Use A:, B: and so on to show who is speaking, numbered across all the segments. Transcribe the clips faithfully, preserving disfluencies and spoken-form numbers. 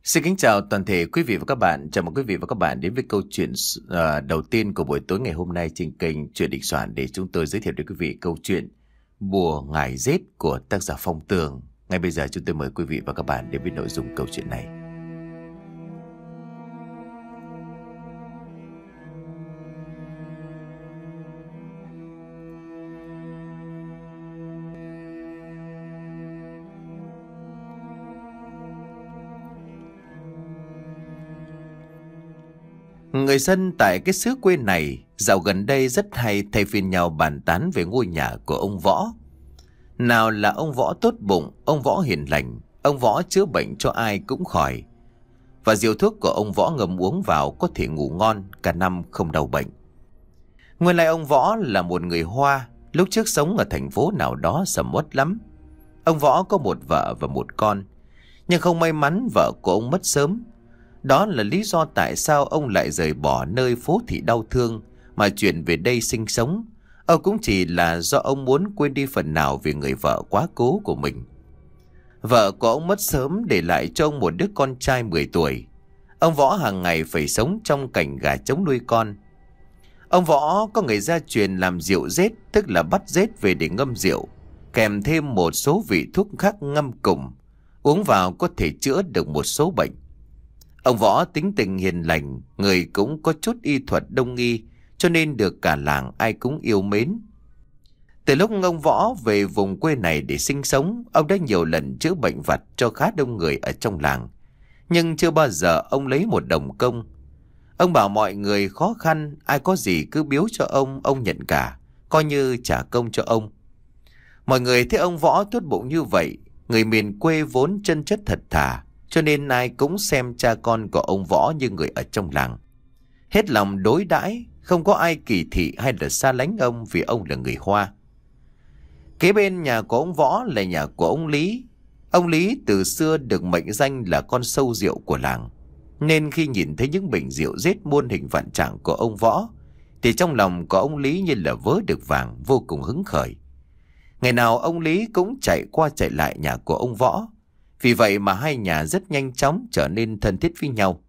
A: Xin kính chào toàn thể quý vị và các bạn. Chào mừng quý vị và các bạn đến với câu chuyện uh, đầu tiên của buổi tối ngày hôm nay trên kênh Chuyện Định Soạn, để chúng tôi giới thiệu đến quý vị câu chuyện Bùa Ngải Rết của tác giả Phong Tường. Ngay bây giờ chúng tôi mời quý vị và các bạn đến với nội dung câu chuyện này. Người dân tại cái xứ quê này dạo gần đây rất hay thay phiên nhau bàn tán về ngôi nhà của ông Võ. Nào là ông Võ tốt bụng, ông Võ hiền lành, ông Võ chữa bệnh cho ai cũng khỏi. Và rượu thuốc của ông Võ ngâm uống vào có thể ngủ ngon cả năm không đau bệnh. Nguyên lai ông Võ là một người Hoa, lúc trước sống ở thành phố nào đó sầm uất lắm. Ông Võ có một vợ và một con, nhưng không may mắn vợ của ông mất sớm. Đó là lý do tại sao ông lại rời bỏ nơi phố thị đau thương mà chuyển về đây sinh sống. Ông cũng chỉ là do ông muốn quên đi phần nào về người vợ quá cố của mình. Vợ của ông mất sớm để lại cho ông một đứa con trai mười tuổi. Ông Võ hàng ngày phải sống trong cảnh gà trống nuôi con. Ông Võ có người gia truyền làm rượu rết, tức là bắt rết về để ngâm rượu, kèm thêm một số vị thuốc khác ngâm cùng. Uống vào có thể chữa được một số bệnh. Ông Võ tính tình hiền lành, người cũng có chút y thuật đông y, cho nên được cả làng ai cũng yêu mến. Từ lúc ông Võ về vùng quê này để sinh sống, ông đã nhiều lần chữa bệnh vặt cho khá đông người ở trong làng. Nhưng chưa bao giờ ông lấy một đồng công. Ông bảo mọi người khó khăn, ai có gì cứ biếu cho ông, ông nhận cả, coi như trả công cho ông. Mọi người thấy ông Võ tốt bụng như vậy, người miền quê vốn chân chất thật thà, cho nên ai cũng xem cha con của ông Võ như người ở trong làng. Hết lòng đối đãi, không có ai kỳ thị hay là xa lánh ông vì ông là người Hoa. Kế bên nhà của ông Võ là nhà của ông Lý. Ông Lý từ xưa được mệnh danh là con sâu rượu của làng, nên khi nhìn thấy những bình rượu rết muôn hình vạn trạng của ông Võ thì trong lòng của ông Lý như là vớ được vàng, vô cùng hứng khởi. Ngày nào ông Lý cũng chạy qua chạy lại nhà của ông Võ. Vì vậy mà hai nhà rất nhanh chóng trở nên thân thiết với nhau.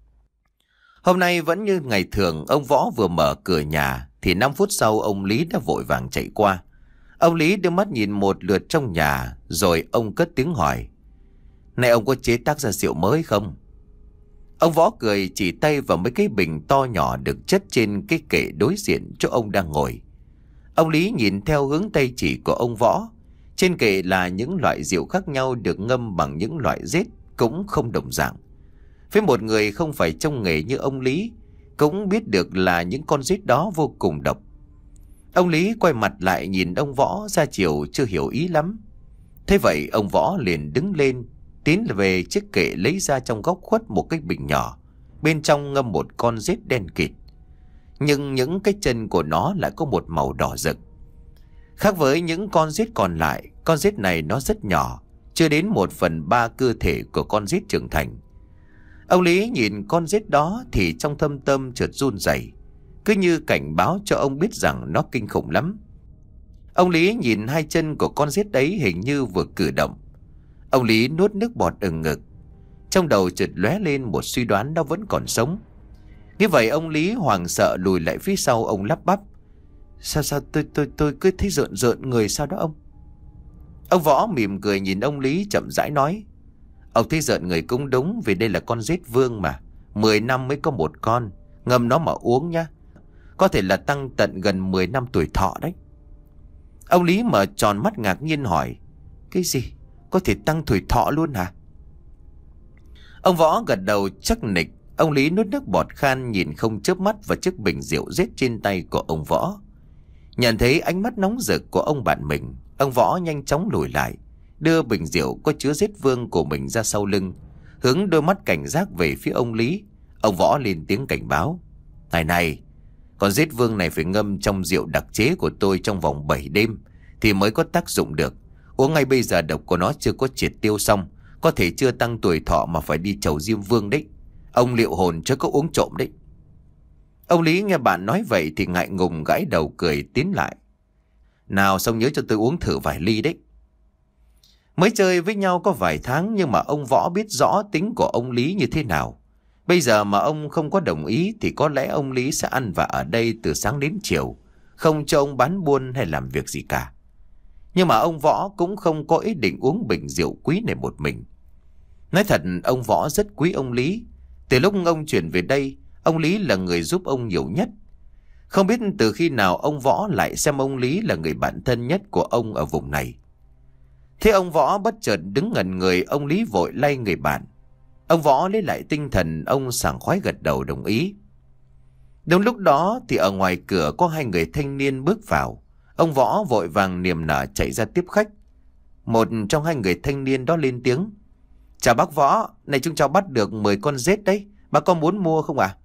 A: Hôm nay vẫn như ngày thường, ông Võ vừa mở cửa nhà thì năm phút sau ông Lý đã vội vàng chạy qua. Ông Lý đưa mắt nhìn một lượt trong nhà rồi ông cất tiếng hỏi: "Này ông có chế tác ra rượu mới không?" Ông Võ cười chỉ tay vào mấy cái bình to nhỏ được chất trên cái kệ đối diện chỗ ông đang ngồi. Ông Lý nhìn theo hướng tay chỉ của ông Võ. Trên kệ là những loại rượu khác nhau được ngâm bằng những loại rết cũng không đồng dạng. Với một người không phải trong nghề như ông Lý, cũng biết được là những con rết đó vô cùng độc. Ông Lý quay mặt lại nhìn ông Võ ra chiều chưa hiểu ý lắm. Thế vậy ông Võ liền đứng lên, tiến về chiếc kệ lấy ra trong góc khuất một cái bình nhỏ. Bên trong ngâm một con rết đen kịt, nhưng những cái chân của nó lại có một màu đỏ rực. Khác với những con rết còn lại, con rết này nó rất nhỏ, chưa đến một phần ba cơ thể của con rết trưởng thành. Ông Lý nhìn con rết đó thì trong thâm tâm chợt run rẩy, cứ như cảnh báo cho ông biết rằng nó kinh khủng lắm. Ông Lý nhìn hai chân của con rết ấy hình như vừa cử động. Ông Lý nuốt nước bọt ừng ngực, trong đầu chợt lóe lên một suy đoán nó vẫn còn sống. Như vậy ông Lý hoảng sợ lùi lại phía sau, ông lắp bắp: Sao sao tôi tôi tôi cứ thấy rợn rợn người sao đó ông. Ông Võ mỉm cười nhìn ông Lý chậm rãi nói: "Ông thấy rợn người cũng đúng, vì đây là con rết vương mà, mười năm mới có một con, ngâm nó mà uống nhá, có thể là tăng tận gần mười năm tuổi thọ đấy." Ông Lý mở tròn mắt ngạc nhiên hỏi: "Cái gì? Có thể tăng tuổi thọ luôn hả?" Ông Võ gật đầu chắc nịch. Ông Lý nuốt nước bọt khan, nhìn không chớp mắt vào chiếc bình rượu rết trên tay của ông Võ. Nhận thấy ánh mắt nóng rực của ông bạn mình, ông Võ nhanh chóng lùi lại, đưa bình rượu có chứa rết vương của mình ra sau lưng, hướng đôi mắt cảnh giác về phía ông Lý. Ông Võ lên tiếng cảnh báo: "Này này, con rết vương này phải ngâm trong rượu đặc chế của tôi trong vòng bảy đêm thì mới có tác dụng được. Uống ngay bây giờ độc của nó chưa có triệt tiêu xong, có thể chưa tăng tuổi thọ mà phải đi chầu Diêm Vương đấy. Ông liệu hồn chứ có uống trộm đấy." Ông Lý nghe bạn nói vậy thì ngại ngùng gãi đầu cười tiến lại: "Nào xong nhớ cho tôi uống thử vài ly đấy." Mới chơi với nhau có vài tháng nhưng mà ông Võ biết rõ tính của ông Lý như thế nào. Bây giờ mà ông không có đồng ý thì có lẽ ông Lý sẽ ăn vạ ở đây từ sáng đến chiều, không cho ông bán buôn hay làm việc gì cả. Nhưng mà ông Võ cũng không có ý định uống bình rượu quý này một mình. Nói thật, ông Võ rất quý ông Lý. Từ lúc ông chuyển về đây, ông Lý là người giúp ông nhiều nhất. Không biết từ khi nào ông Võ lại xem ông Lý là người bạn thân nhất của ông ở vùng này. Thế ông Võ bất chợt đứng ngẩn người, ông Lý vội lay người bạn. Ông Võ lấy lại tinh thần, ông sảng khoái gật đầu đồng ý. Đúng lúc đó thì ở ngoài cửa có hai người thanh niên bước vào. Ông Võ vội vàng niềm nở chạy ra tiếp khách. Một trong hai người thanh niên đó lên tiếng: "Chào bác Võ, này chúng cháu bắt được mười con rết đấy, bác có muốn mua không ạ?" À?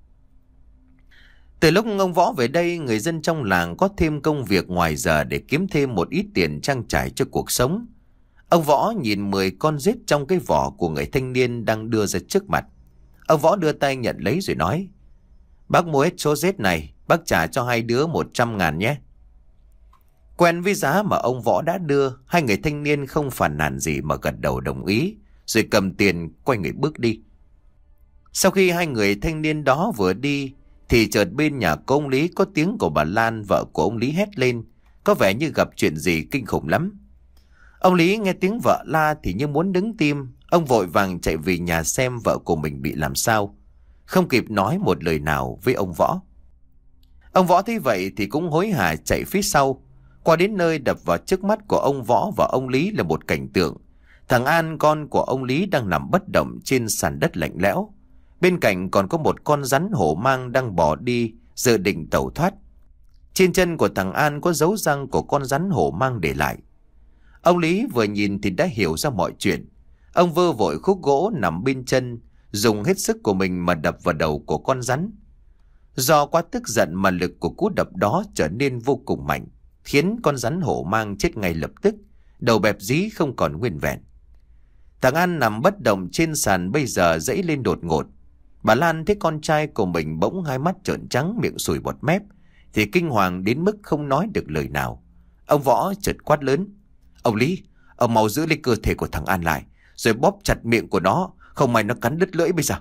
A: Từ lúc ông Võ về đây, người dân trong làng có thêm công việc ngoài giờ để kiếm thêm một ít tiền trang trải cho cuộc sống. Ông Võ nhìn mười con rết trong cái vỏ của người thanh niên đang đưa ra trước mặt. Ông Võ đưa tay nhận lấy rồi nói: "Bác mua hết số rết này, bác trả cho hai đứa một trăm ngàn nhé." Quen với giá mà ông Võ đã đưa, hai người thanh niên không phàn nàn gì mà gật đầu đồng ý, rồi cầm tiền quay người bước đi. Sau khi hai người thanh niên đó vừa đi, thì chợt bên nhà của ông Lý có tiếng của bà Lan, vợ của ông Lý hét lên, có vẻ như gặp chuyện gì kinh khủng lắm. Ông Lý nghe tiếng vợ la thì như muốn đứng tim, ông vội vàng chạy về nhà xem vợ của mình bị làm sao, không kịp nói một lời nào với ông Võ. Ông Võ thấy vậy thì cũng hối hả chạy phía sau. Qua đến nơi, đập vào trước mắt của ông Võ và ông Lý là một cảnh tượng. Thằng An, con của ông Lý, đang nằm bất động trên sàn đất lạnh lẽo. Bên cạnh còn có một con rắn hổ mang đang bò đi, dự định tẩu thoát. Trên chân của thằng An có dấu răng của con rắn hổ mang để lại. Ông Lý vừa nhìn thì đã hiểu ra mọi chuyện. Ông vơ vội khúc gỗ nằm bên chân, dùng hết sức của mình mà đập vào đầu của con rắn. Do quá tức giận mà lực của cú đập đó trở nên vô cùng mạnh, khiến con rắn hổ mang chết ngay lập tức, đầu bẹp dí không còn nguyên vẹn. Thằng An nằm bất động trên sàn bây giờ dãy lên đột ngột. Bà Lan thấy con trai của mình bỗng hai mắt trợn trắng, miệng sùi bọt mép, thì kinh hoàng đến mức không nói được lời nào. Ông Võ chợt quát lớn: "Ông Lý, ông mau giữ lấy cơ thể của thằng An lại, rồi bóp chặt miệng của nó, không may nó cắn đứt lưỡi bây giờ."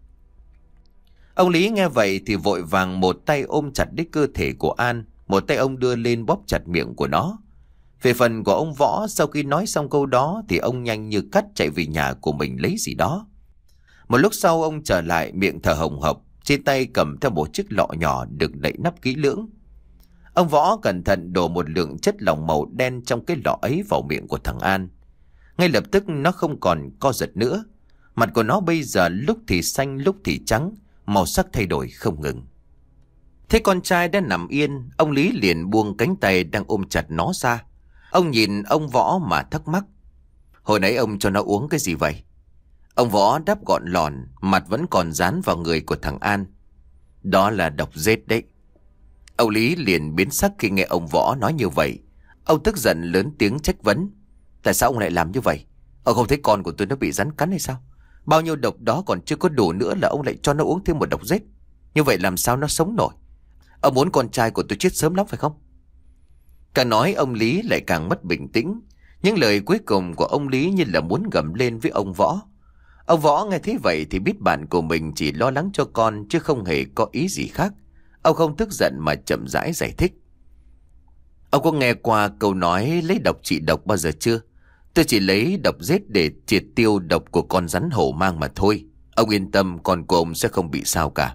A: Ông Lý nghe vậy thì vội vàng một tay ôm chặt lấy cơ thể của An, một tay ông đưa lên bóp chặt miệng của nó. Về phần của ông Võ, sau khi nói xong câu đó thì ông nhanh như cắt chạy về nhà của mình lấy gì đó. Một lúc sau ông trở lại, miệng thở hồng hộc, trên tay cầm theo một chiếc lọ nhỏ được đậy nắp kỹ lưỡng. Ông Võ cẩn thận đổ một lượng chất lỏng màu đen trong cái lọ ấy vào miệng của thằng An. Ngay lập tức nó không còn co giật nữa. Mặt của nó bây giờ lúc thì xanh lúc thì trắng, màu sắc thay đổi không ngừng. Thế con trai đã nằm yên, ông Lý liền buông cánh tay đang ôm chặt nó ra. Ông nhìn ông Võ mà thắc mắc: "Hồi nãy ông cho nó uống cái gì vậy?" Ông Võ đáp gọn lòn, mặt vẫn còn dán vào người của thằng An: "Đó là độc rết đấy." Ông Lý liền biến sắc khi nghe ông Võ nói như vậy. Ông tức giận lớn tiếng trách vấn: "Tại sao ông lại làm như vậy? Ông không thấy con của tôi nó bị rắn cắn hay sao? Bao nhiêu độc đó còn chưa có đủ nữa là ông lại cho nó uống thêm một độc rết. Như vậy làm sao nó sống nổi? Ông muốn con trai của tôi chết sớm lắm phải không?" Càng nói ông Lý lại càng mất bình tĩnh. Những lời cuối cùng của ông Lý như là muốn gầm lên với ông Võ. Ông Võ nghe thấy vậy thì biết bạn của mình chỉ lo lắng cho con chứ không hề có ý gì khác. Ông không tức giận mà chậm rãi giải thích: "Ông có nghe qua câu nói lấy độc trị độc bao giờ chưa? Tôi chỉ lấy độc rết để triệt tiêu độc của con rắn hổ mang mà thôi. Ông yên tâm, con của ông sẽ không bị sao cả."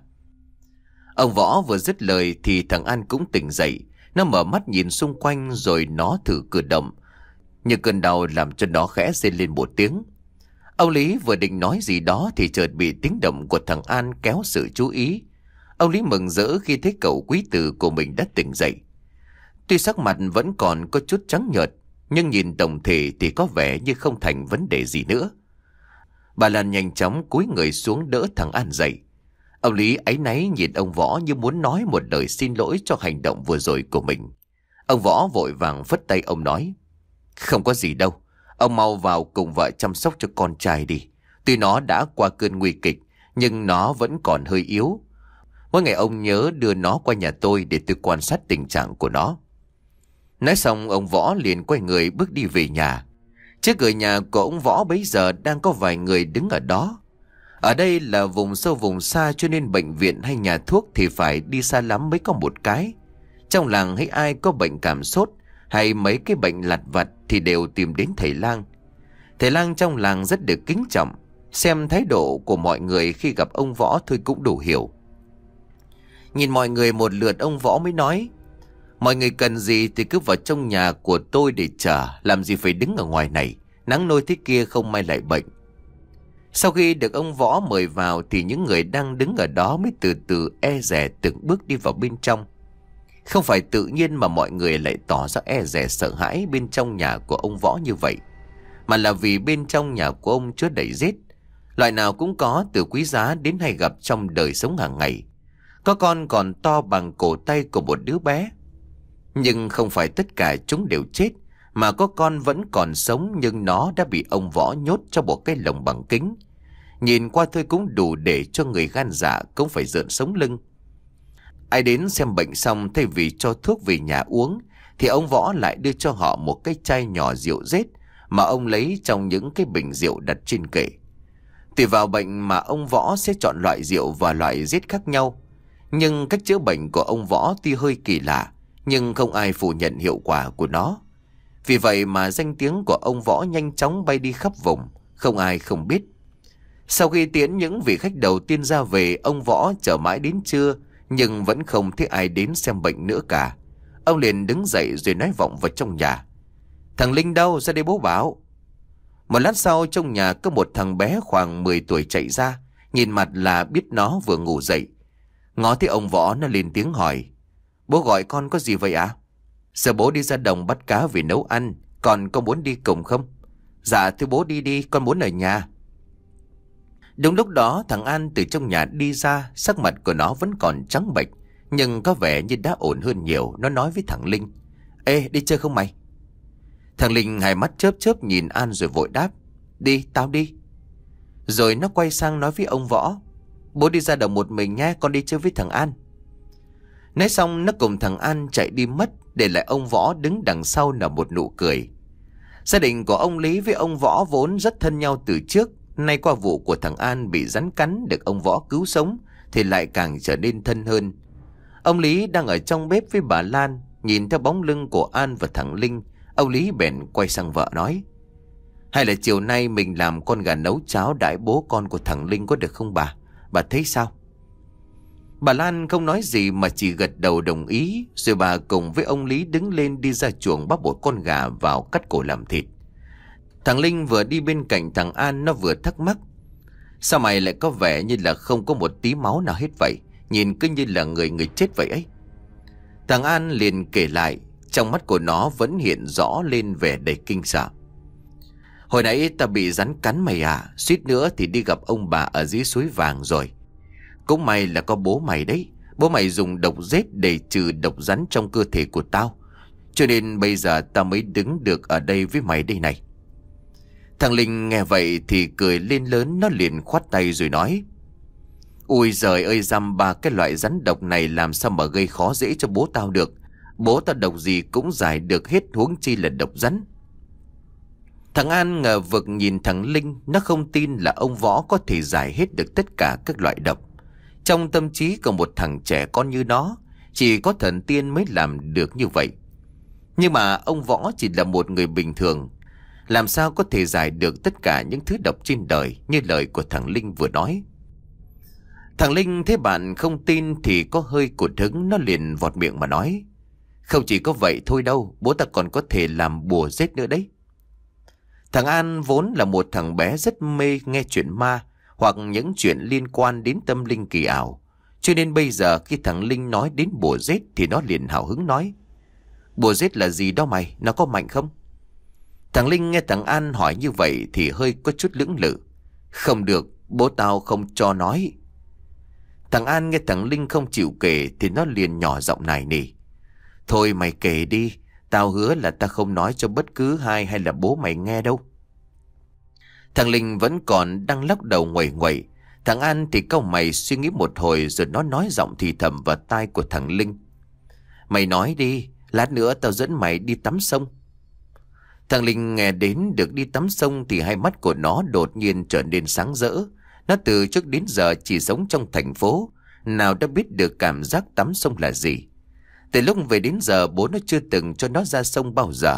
A: Ông Võ vừa dứt lời thì thằng An cũng tỉnh dậy. Nó mở mắt nhìn xung quanh rồi nó thử cử động, nhưng cơn đau làm cho nó khẽ rên lên một tiếng. Ông Lý vừa định nói gì đó thì chợt bị tiếng động của thằng An kéo sự chú ý. Ông Lý mừng rỡ khi thấy cậu quý tử của mình đã tỉnh dậy. Tuy sắc mặt vẫn còn có chút trắng nhợt, nhưng nhìn tổng thể thì có vẻ như không thành vấn đề gì nữa. Bà Lan nhanh chóng cúi người xuống đỡ thằng An dậy. Ông Lý áy náy nhìn ông Võ như muốn nói một lời xin lỗi cho hành động vừa rồi của mình. Ông Võ vội vàng phất tay ông nói: "Không có gì đâu, ông mau vào cùng vợ chăm sóc cho con trai đi. Tuy nó đã qua cơn nguy kịch, nhưng nó vẫn còn hơi yếu. Mỗi ngày ông nhớ đưa nó qua nhà tôi để tôi quan sát tình trạng của nó." Nói xong ông Võ liền quay người bước đi về nhà. Trước cửa nhà của ông Võ bấy giờ đang có vài người đứng ở đó. Ở đây là vùng sâu vùng xa, cho nên bệnh viện hay nhà thuốc thì phải đi xa lắm mới có một cái. Trong làng hay ai có bệnh cảm sốt hay mấy cái bệnh lặt vặt thì đều tìm đến thầy lang. Thầy lang trong làng rất được kính trọng. Xem thái độ của mọi người khi gặp ông Võ thôi cũng đủ hiểu. Nhìn mọi người một lượt, ông Võ mới nói: mọi người cần gì thì cứ vào trong nhà của tôi để chờ, làm gì phải đứng ở ngoài này, nắng nôi thế kia không may lại bệnh. Sau khi được ông Võ mời vào thì những người đang đứng ở đó mới từ từ e dè từng bước đi vào bên trong. Không phải tự nhiên mà mọi người lại tỏ ra e dè sợ hãi bên trong nhà của ông Võ như vậy, mà là vì bên trong nhà của ông chứa đầy rết, loại nào cũng có, từ quý giá đến hay gặp trong đời sống hàng ngày. Có con còn to bằng cổ tay của một đứa bé. Nhưng không phải tất cả chúng đều chết, mà có con vẫn còn sống nhưng nó đã bị ông Võ nhốt trong một cái lồng bằng kính. Nhìn qua thôi cũng đủ để cho người gan dạ cũng phải rợn sống lưng. Ai đến xem bệnh xong, thay vì cho thuốc về nhà uống thì ông Võ lại đưa cho họ một cái chai nhỏ rượu rết mà ông lấy trong những cái bình rượu đặt trên kệ. Tùy vào bệnh mà ông Võ sẽ chọn loại rượu và loại rết khác nhau. Nhưng cách chữa bệnh của ông Võ tuy hơi kỳ lạ, nhưng không ai phủ nhận hiệu quả của nó. Vì vậy mà danh tiếng của ông Võ nhanh chóng bay đi khắp vùng, không ai không biết. Sau khi tiễn những vị khách đầu tiên ra về, ông Võ chờ mãi đến trưa nhưng vẫn không thấy ai đến xem bệnh nữa cả. Ông liền đứng dậy rồi nói vọng vào trong nhà: thằng Linh đâu, ra đây bố bảo. Một lát sau, trong nhà có một thằng bé khoảng mười tuổi chạy ra. Nhìn mặt là biết nó vừa ngủ dậy. Ngó thấy ông Võ, nó lên tiếng hỏi: bố gọi con có gì vậy ạ? À? Giờ bố đi ra đồng bắt cá về nấu ăn, con có muốn đi cùng không? Dạ thưa bố, đi đi, con muốn ở nhà. Đúng lúc đó thằng An từ trong nhà đi ra. Sắc mặt của nó vẫn còn trắng bệch, nhưng có vẻ như đã ổn hơn nhiều. Nó nói với thằng Linh: ê, đi chơi không mày? Thằng Linh hai mắt chớp chớp nhìn An rồi vội đáp: đi, tao đi. Rồi nó quay sang nói với ông Võ: bố đi ra đồng một mình nhé, con đi chơi với thằng An. Nói xong nó cùng thằng An chạy đi mất, để lại ông Võ đứng đằng sau nở một nụ cười. Gia đình của ông Lý với ông Võ vốn rất thân nhau từ trước, nay qua vụ của thằng An bị rắn cắn được ông Võ cứu sống thì lại càng trở nên thân hơn. Ông Lý đang ở trong bếp với bà Lan, nhìn theo bóng lưng của An và thằng Linh, ông Lý bèn quay sang vợ nói: hay là chiều nay mình làm con gà nấu cháo đãi bố con của thằng Linh có được không bà? Bà thấy sao? Bà Lan không nói gì mà chỉ gật đầu đồng ý. Rồi bà cùng với ông Lý đứng lên đi ra chuồng bắt một con gà vào cắt cổ làm thịt. Thằng Linh vừa đi bên cạnh thằng An, nó vừa thắc mắc: sao mày lại có vẻ như là không có một tí máu nào hết vậy? Nhìn cứ như là người người chết vậy ấy. Thằng An liền kể lại, trong mắt của nó vẫn hiện rõ lên vẻ đầy kinh sợ: hồi nãy ta bị rắn cắn mày à, suýt nữa thì đi gặp ông bà ở dưới suối vàng rồi. Cũng may là có bố mày đấy. Bố mày dùng độc rết để trừ độc rắn trong cơ thể của tao, cho nên bây giờ tao mới đứng được ở đây với mày đây này. Thằng Linh nghe vậy thì cười lên lớn. Nó liền khoát tay rồi nói: ui giời ơi, dăm ba cái loại rắn độc này làm sao mà gây khó dễ cho bố tao được. Bố tao độc gì cũng giải được hết, huống chi là độc rắn. Thằng An ngờ vực nhìn thằng Linh. Nó không tin là ông Võ có thể giải hết được tất cả các loại độc. Trong tâm trí của một thằng trẻ con như nó, chỉ có thần tiên mới làm được như vậy. Nhưng mà ông Võ chỉ là một người bình thường, làm sao có thể giải được tất cả những thứ độc trên đời như lời của thằng Linh vừa nói. Thằng Linh thấy bạn không tin thì có hơi cụt hứng. Nó liền vọt miệng mà nói: không chỉ có vậy thôi đâu, bố ta còn có thể làm bùa rết nữa đấy. Thằng An vốn là một thằng bé rất mê nghe chuyện ma hoặc những chuyện liên quan đến tâm linh kỳ ảo, cho nên bây giờ khi thằng Linh nói đến bùa rết thì nó liền hào hứng nói: bùa rết là gì đó mày, nó có mạnh không? Thằng Linh nghe thằng An hỏi như vậy thì hơi có chút lưỡng lự: không được, bố tao không cho nói. Thằng An nghe thằng Linh không chịu kể thì nó liền nhỏ giọng nài nỉ: thôi mày kể đi, tao hứa là tao không nói cho bất cứ ai hay là bố mày nghe đâu. Thằng Linh vẫn còn đang lắc đầu nguậy nguậy. Thằng An thì cau mày suy nghĩ một hồi rồi nó nói giọng thì thầm vào tai của thằng Linh: mày nói đi, lát nữa tao dẫn mày đi tắm sông. Thằng Linh nghe đến được đi tắm sông thì hai mắt của nó đột nhiên trở nên sáng rỡ. Nó từ trước đến giờ chỉ sống trong thành phố, nào đã biết được cảm giác tắm sông là gì. Từ lúc về đến giờ bố nó chưa từng cho nó ra sông bao giờ.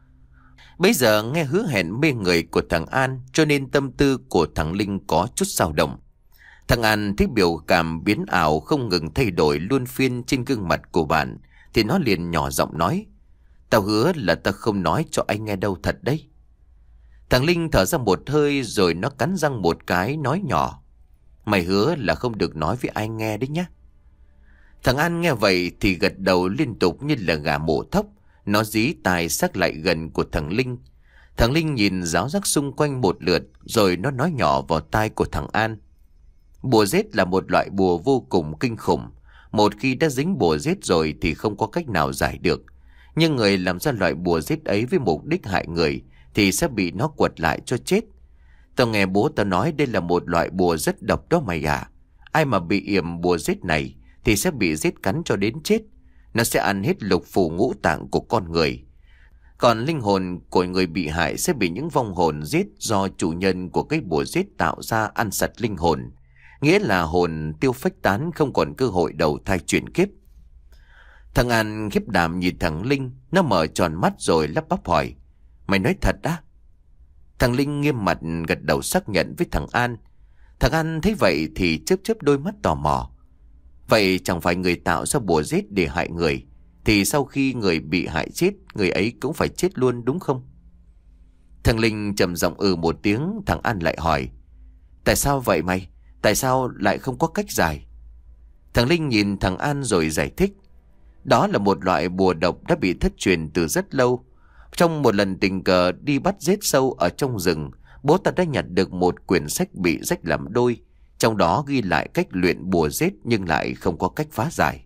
A: Bây giờ nghe hứa hẹn mê người của thằng An, cho nên tâm tư của thằng Linh có chút dao động. Thằng An thấy biểu cảm biến ảo không ngừng thay đổi luân phiên trên gương mặt của bạn, thì nó liền nhỏ giọng nói: "Tao hứa là tao không nói cho anh nghe đâu, thật đấy." Thằng Linh thở ra một hơi rồi nó cắn răng một cái nói nhỏ: "Mày hứa là không được nói với ai nghe đấy nhá." Thằng An nghe vậy thì gật đầu liên tục như là gà mổ thóc. Nó dí tai sát lại gần của thằng Linh. Thằng Linh nhìn ráo rắc xung quanh một lượt, rồi nó nói nhỏ vào tai của thằng An: "Bùa rết là một loại bùa vô cùng kinh khủng. Một khi đã dính bùa rết rồi thì không có cách nào giải được. Nhưng người làm ra loại bùa rết ấy với mục đích hại người thì sẽ bị nó quật lại cho chết. Tao nghe bố tao nói đây là một loại bùa rất độc đó mày à. Ai mà bị yểm bùa rết này thì sẽ bị rết cắn cho đến chết. Nó sẽ ăn hết lục phủ ngũ tạng của con người. Còn linh hồn của người bị hại sẽ bị những vong hồn giết do chủ nhân của cái bùa giết tạo ra ăn sạch linh hồn. Nghĩa là hồn tiêu phách tán, không còn cơ hội đầu thai chuyển kiếp." Thằng An khiếp đảm nhìn thằng Linh. Nó mở tròn mắt rồi lắp bắp hỏi: "Mày nói thật á?" Thằng Linh nghiêm mặt gật đầu xác nhận với thằng An. Thằng An thấy vậy thì chớp chớp đôi mắt tò mò: "Vậy chẳng phải người tạo ra bùa giết để hại người thì sau khi người bị hại chết, người ấy cũng phải chết luôn đúng không?" Thằng Linh trầm giọng ừ một tiếng. Thằng An lại hỏi: "Tại sao vậy mày? Tại sao lại không có cách giải?" Thằng Linh nhìn thằng An rồi giải thích: "Đó là một loại bùa độc đã bị thất truyền từ rất lâu. Trong một lần tình cờ đi bắt giết sâu ở trong rừng, bố ta đã nhặt được một quyển sách bị rách làm đôi. Trong đó ghi lại cách luyện bùa giết nhưng lại không có cách phá giải."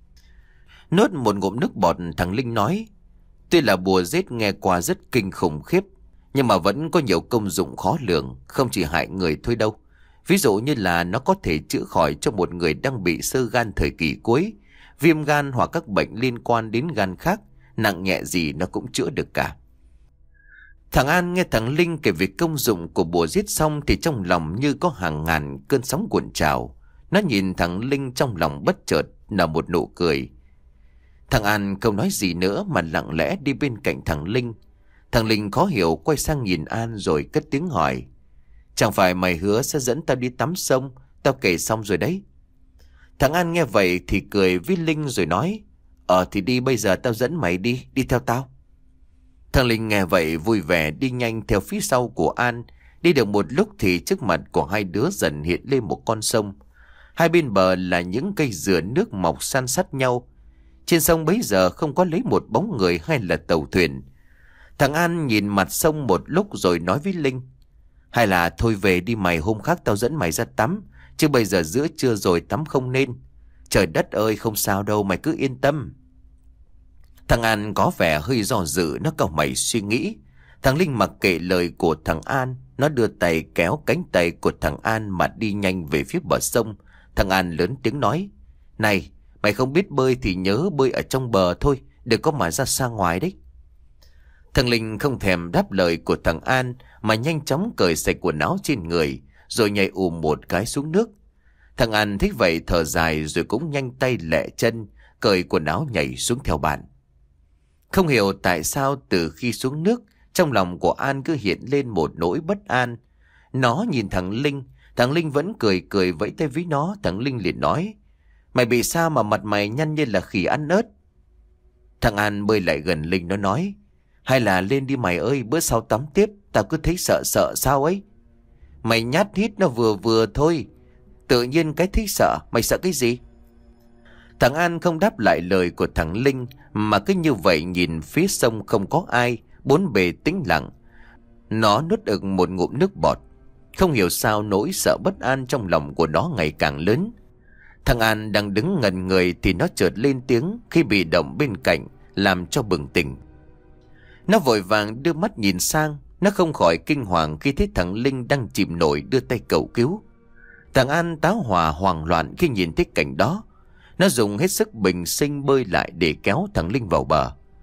A: Nuốt một ngụm nước bọt, thằng Linh nói: "Tuy là bùa giết nghe qua rất kinh khủng khiếp, nhưng mà vẫn có nhiều công dụng khó lường, không chỉ hại người thôi đâu. Ví dụ như là nó có thể chữa khỏi cho một người đang bị xơ gan thời kỳ cuối, viêm gan hoặc các bệnh liên quan đến gan khác, nặng nhẹ gì nó cũng chữa được cả." Thằng An nghe thằng Linh kể về công dụng của bùa giết xong thì trong lòng như có hàng ngàn cơn sóng cuộn trào. Nó nhìn thằng Linh trong lòng bất chợt nở một nụ cười. Thằng An không nói gì nữa mà lặng lẽ đi bên cạnh thằng Linh. Thằng Linh khó hiểu quay sang nhìn An rồi cất tiếng hỏi: "Chẳng phải mày hứa sẽ dẫn tao đi tắm sông? Tao kể xong rồi đấy." Thằng An nghe vậy thì cười với Linh rồi nói: "Ờ thì đi, bây giờ tao dẫn mày đi, đi theo tao." Thằng Linh nghe vậy vui vẻ đi nhanh theo phía sau của An. Đi được một lúc thì trước mặt của hai đứa dần hiện lên một con sông. Hai bên bờ là những cây dừa nước mọc san sát nhau. Trên sông bấy giờ không có lấy một bóng người hay là tàu thuyền. Thằng An nhìn mặt sông một lúc rồi nói với Linh: "Hay là thôi về đi mày, hôm khác tao dẫn mày ra tắm. Chứ bây giờ giữa trưa rồi tắm không nên. Trời đất ơi, không sao đâu, mày cứ yên tâm." Thằng An có vẻ hơi do dự, nó cau mày suy nghĩ. Thằng Linh mặc kệ lời của thằng An. Nó đưa tay kéo cánh tay của thằng An mà đi nhanh về phía bờ sông. Thằng An lớn tiếng nói: "Này, mày không biết bơi thì nhớ bơi ở trong bờ thôi, đừng có mà ra xa ngoài đấy." Thằng Linh không thèm đáp lời của thằng An mà nhanh chóng cởi sạch quần áo trên người rồi nhảy ùm một cái xuống nước. Thằng An thích vậy thở dài rồi cũng nhanh tay lẹ chân cởi quần áo nhảy xuống theo bạn. Không hiểu tại sao từ khi xuống nước, trong lòng của An cứ hiện lên một nỗi bất an. Nó nhìn thằng Linh, thằng Linh vẫn cười cười vẫy tay với nó. Thằng Linh liền nói: "Mày bị sao mà mặt mày nhăn như là khỉ ăn ớt?" Thằng An bơi lại gần Linh, nó nói: "Hay là lên đi mày ơi, bữa sau tắm tiếp, tao cứ thấy sợ sợ sao ấy." "Mày nhát hít nó vừa vừa thôi, tự nhiên cái thấy sợ, mày sợ cái gì?" Thằng An không đáp lại lời của thằng Linh mà cứ như vậy nhìn phía sông không có ai, bốn bề tĩnh lặng. Nó nuốt ực một ngụm nước bọt. Không hiểu sao nỗi sợ bất an trong lòng của nó ngày càng lớn. Thằng An đang đứng ngẩn người thì nó chợt lên tiếng khi bị động bên cạnh làm cho bừng tỉnh. Nó vội vàng đưa mắt nhìn sang. Nó không khỏi kinh hoàng khi thấy thằng Linh đang chìm nổi đưa tay cầu cứu. Thằng An táo hỏa hoảng loạn khi nhìn thấy cảnh đó. Nó dùng hết sức bình sinh bơi lại để kéo thằng Linh vào bờ.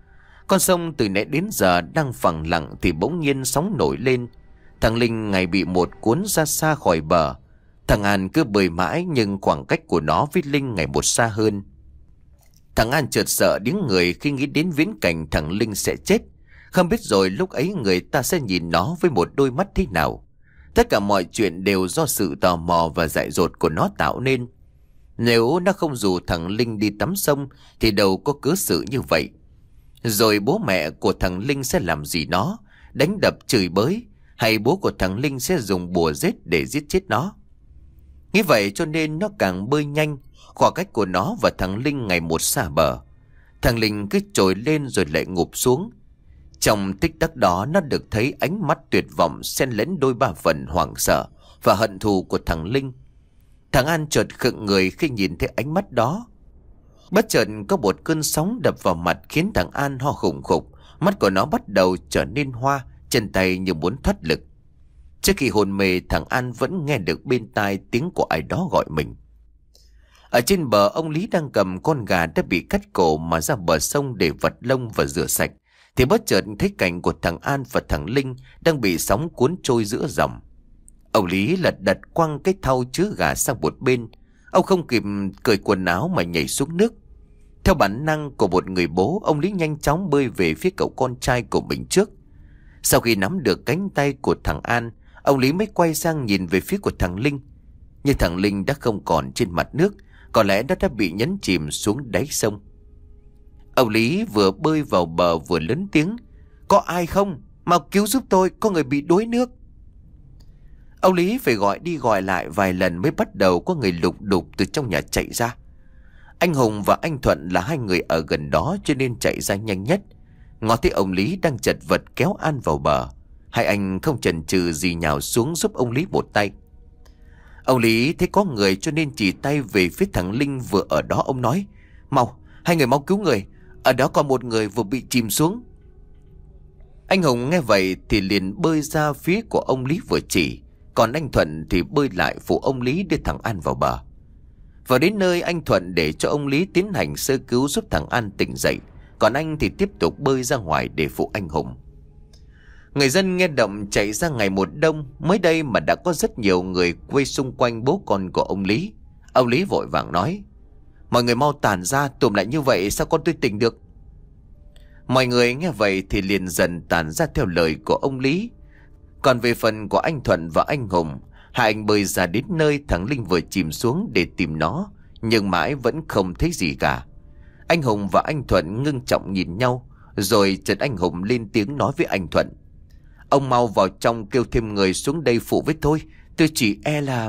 A: Con sông từ nãy đến giờ đang phẳng lặng thì bỗng nhiên sóng nổi lên. Thằng Linh ngày bị một cuốn ra xa khỏi bờ. Thằng An cứ bơi mãi nhưng khoảng cách của nó với Linh ngày một xa hơn. Thằng An chợt sợ điếng người khi nghĩ đến viễn cảnh thằng Linh sẽ chết. Không biết rồi lúc ấy người ta sẽ nhìn nó với một đôi mắt thế nào. Tất cả mọi chuyện đều do sự tò mò và dại dột của nó tạo nên. Nếu nó không rủ thằng Linh đi tắm sông thì đâu có cớ sự như vậy. Rồi bố mẹ của thằng Linh sẽ làm gì nó? Đánh đập chửi bới? Hay bố của thằng Linh sẽ dùng bùa giết để giết chết nó? Nghĩ vậy cho nên nó càng bơi nhanh. Khoảng cách của nó và thằng Linh ngày một xa bờ. Thằng Linh cứ trồi lên rồi lại ngụp xuống. Trong tích tắc đó nó được thấy ánh mắt tuyệt vọng xen lẫn đôi ba phần hoảng sợ và hận thù của thằng Linh. Thằng An chợt khựng người khi nhìn thấy ánh mắt đó. Bất chợt có một cơn sóng đập vào mặt khiến thằng An ho khủng khục. Mắt của nó bắt đầu trở nên hoa, chân tay như muốn thoát lực. Trước khi hôn mê, thằng An vẫn nghe được bên tai tiếng của ai đó gọi mình. Ở trên bờ, ông Lý đang cầm con gà đã bị cắt cổ mà ra bờ sông để vặt lông và rửa sạch. Thì bất chợt thấy cảnh của thằng An và thằng Linh đang bị sóng cuốn trôi giữa dòng. Ông Lý lật đật quăng cái thau chứa gà sang một bên. Ông không kịp cởi quần áo mà nhảy xuống nước. Theo bản năng của một người bố, ông Lý nhanh chóng bơi về phía cậu con trai của mình trước. Sau khi nắm được cánh tay của thằng An, ông Lý mới quay sang nhìn về phía của thằng Linh. Nhưng thằng Linh đã không còn trên mặt nước. Có lẽ nó đã bị nhấn chìm xuống đáy sông. Ông Lý vừa bơi vào bờ vừa lớn tiếng: "Có ai không? Mau cứu giúp tôi, có người bị đuối nước." Ông Lý phải gọi đi gọi lại vài lần mới bắt đầu có người lục đục từ trong nhà chạy ra. Anh Hùng và anh Thuận là hai người ở gần đó cho nên chạy ra nhanh nhất. Ngó thấy ông Lý đang chật vật kéo An vào bờ, hai anh không chần chừ gì nhào xuống giúp ông Lý một tay. Ông Lý thấy có người cho nên chỉ tay về phía thằng Linh vừa ở đó. Ông nói: "Mau, hai người mau cứu người, ở đó còn một người vừa bị chìm xuống." Anh Hùng nghe vậy thì liền bơi ra phía của ông Lý vừa chỉ. Còn anh Thuận thì bơi lại phụ ông Lý đưa thằng An vào bờ. Vào đến nơi, anh Thuận để cho ông Lý tiến hành sơ cứu giúp thằng An tỉnh dậy. Còn anh thì tiếp tục bơi ra ngoài để phụ anh Hùng. Người dân nghe động chạy ra ngày một đông. Mới đây mà đã có rất nhiều người quay xung quanh bố con của ông Lý. Ông Lý vội vàng nói: "Mọi người mau tản ra, tụm lại như vậy sao con tôi tỉnh được?" Mọi người nghe vậy thì liền dần tản ra theo lời của ông Lý. Còn về phần của anh Thuận và anh Hùng, hai anh bơi ra đến nơi thằng Linh vừa chìm xuống để tìm nó, nhưng mãi vẫn không thấy gì cả. Anh Hùng và anh Thuận ngưng trọng nhìn nhau. Rồi chợt anh Hùng lên tiếng nói với anh Thuận: "Ông mau vào trong kêu thêm người xuống đây phụ với tôi. Tôi chỉ e là..."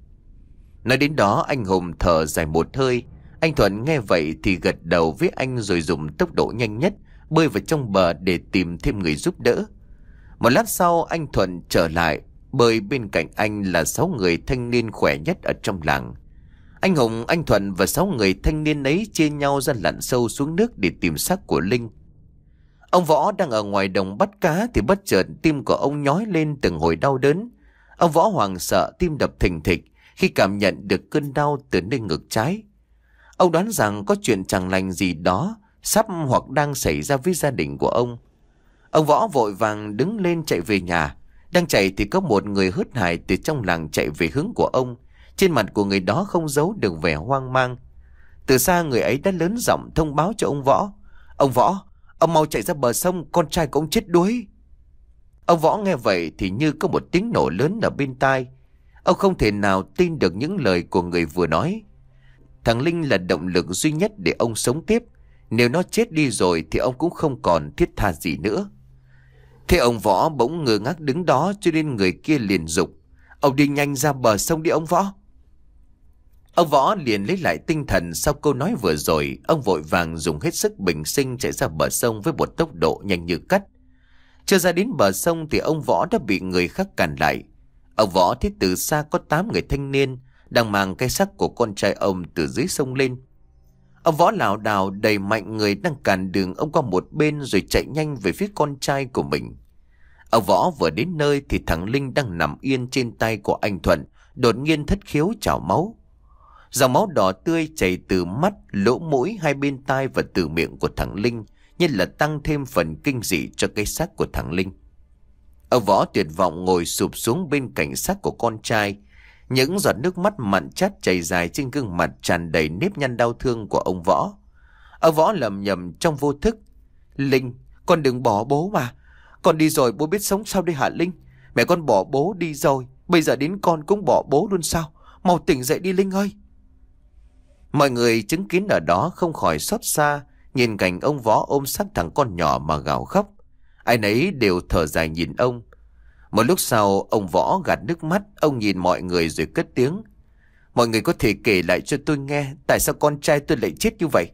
A: Nói đến đó anh Hùng thở dài một hơi. Anh Thuận nghe vậy thì gật đầu với anh rồi dùng tốc độ nhanh nhất bơi vào trong bờ để tìm thêm người giúp đỡ. Một lát sau anh Thuận trở lại, bơi bên cạnh anh là sáu người thanh niên khỏe nhất ở trong làng. Anh Hùng, anh Thuận và sáu người thanh niên ấy chia nhau ra lặn sâu xuống nước để tìm xác của Linh. Ông Võ đang ở ngoài đồng bắt cá thì bất chợt tim của ông nhói lên từng hồi đau đớn. Ông Võ hoảng sợ, tim đập thình thịch khi cảm nhận được cơn đau từ nơi ngực trái. Ông đoán rằng có chuyện chẳng lành gì đó sắp hoặc đang xảy ra với gia đình của ông. Ông Võ vội vàng đứng lên chạy về nhà. Đang chạy thì có một người hớt hải từ trong làng chạy về hướng của ông. Trên mặt của người đó không giấu được vẻ hoang mang. Từ xa người ấy đã lớn giọng thông báo cho ông Võ: "Ông Võ, ông mau chạy ra bờ sông, con trai của ông chết đuối." Ông Võ nghe vậy thì như có một tiếng nổ lớn ở bên tai. Ông không thể nào tin được những lời của người vừa nói. Thằng Linh là động lực duy nhất để ông sống tiếp. Nếu nó chết đi rồi thì ông cũng không còn thiết tha gì nữa. Thế ông Võ bỗng ngơ ngác đứng đó cho nên người kia liền giục: "Ông đi nhanh ra bờ sông đi ông Võ." Ông Võ liền lấy lại tinh thần sau câu nói vừa rồi. Ông vội vàng dùng hết sức bình sinh chạy ra bờ sông với một tốc độ nhanh như cắt. Chưa ra đến bờ sông thì ông Võ đã bị người khác cản lại. Ông Võ thấy từ xa có tám người thanh niên đang mang cái xác của con trai ông từ dưới sông lên. Ông Võ lảo đảo đẩy mạnh người đang cản đường ông qua một bên rồi chạy nhanh về phía con trai của mình. Ông Võ vừa đến nơi thì thằng Linh đang nằm yên trên tay của anh Thuận đột nhiên thất khiếu trào máu. Dòng máu đỏ tươi chảy từ mắt, lỗ mũi, hai bên tai và từ miệng của thằng Linh như là tăng thêm phần kinh dị cho cái xác của thằng Linh. Ông Võ tuyệt vọng ngồi sụp xuống bên cạnh xác của con trai. Những giọt nước mắt mặn chát chảy dài trên gương mặt tràn đầy nếp nhăn đau thương của ông Võ. Ông Võ lầm nhầm trong vô thức: Linh, con đừng bỏ bố mà. Con đi rồi bố biết sống sao đây hả Linh? Mẹ con bỏ bố đi rồi, bây giờ đến con cũng bỏ bố luôn sao? Mau tỉnh dậy đi Linh ơi. Mọi người chứng kiến ở đó không khỏi xót xa, nhìn cảnh ông Võ ôm xác thằng con nhỏ mà gào khóc. Ai nấy đều thở dài nhìn ông. Một lúc sau, ông Võ gạt nước mắt, ông nhìn mọi người rồi cất tiếng: Mọi người có thể kể lại cho tôi nghe tại sao con trai tôi lại chết như vậy?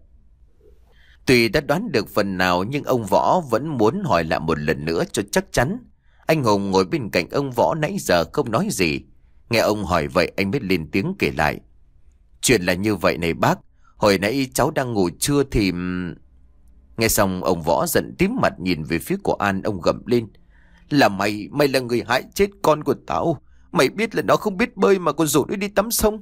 A: Tuy đã đoán được phần nào nhưng ông Võ vẫn muốn hỏi lại một lần nữa cho chắc chắn. Anh Hùng ngồi bên cạnh ông Võ nãy giờ không nói gì. Nghe ông hỏi vậy anh mới lên tiếng kể lại. Chuyện là như vậy này bác, hồi nãy cháu đang ngủ trưa thì... Nghe xong ông Võ giận tím mặt nhìn về phía của An, ông gầm lên: Là mày, mày là người hại chết con của tao. Mày biết là nó không biết bơi mà còn rủ nó đi tắm sông.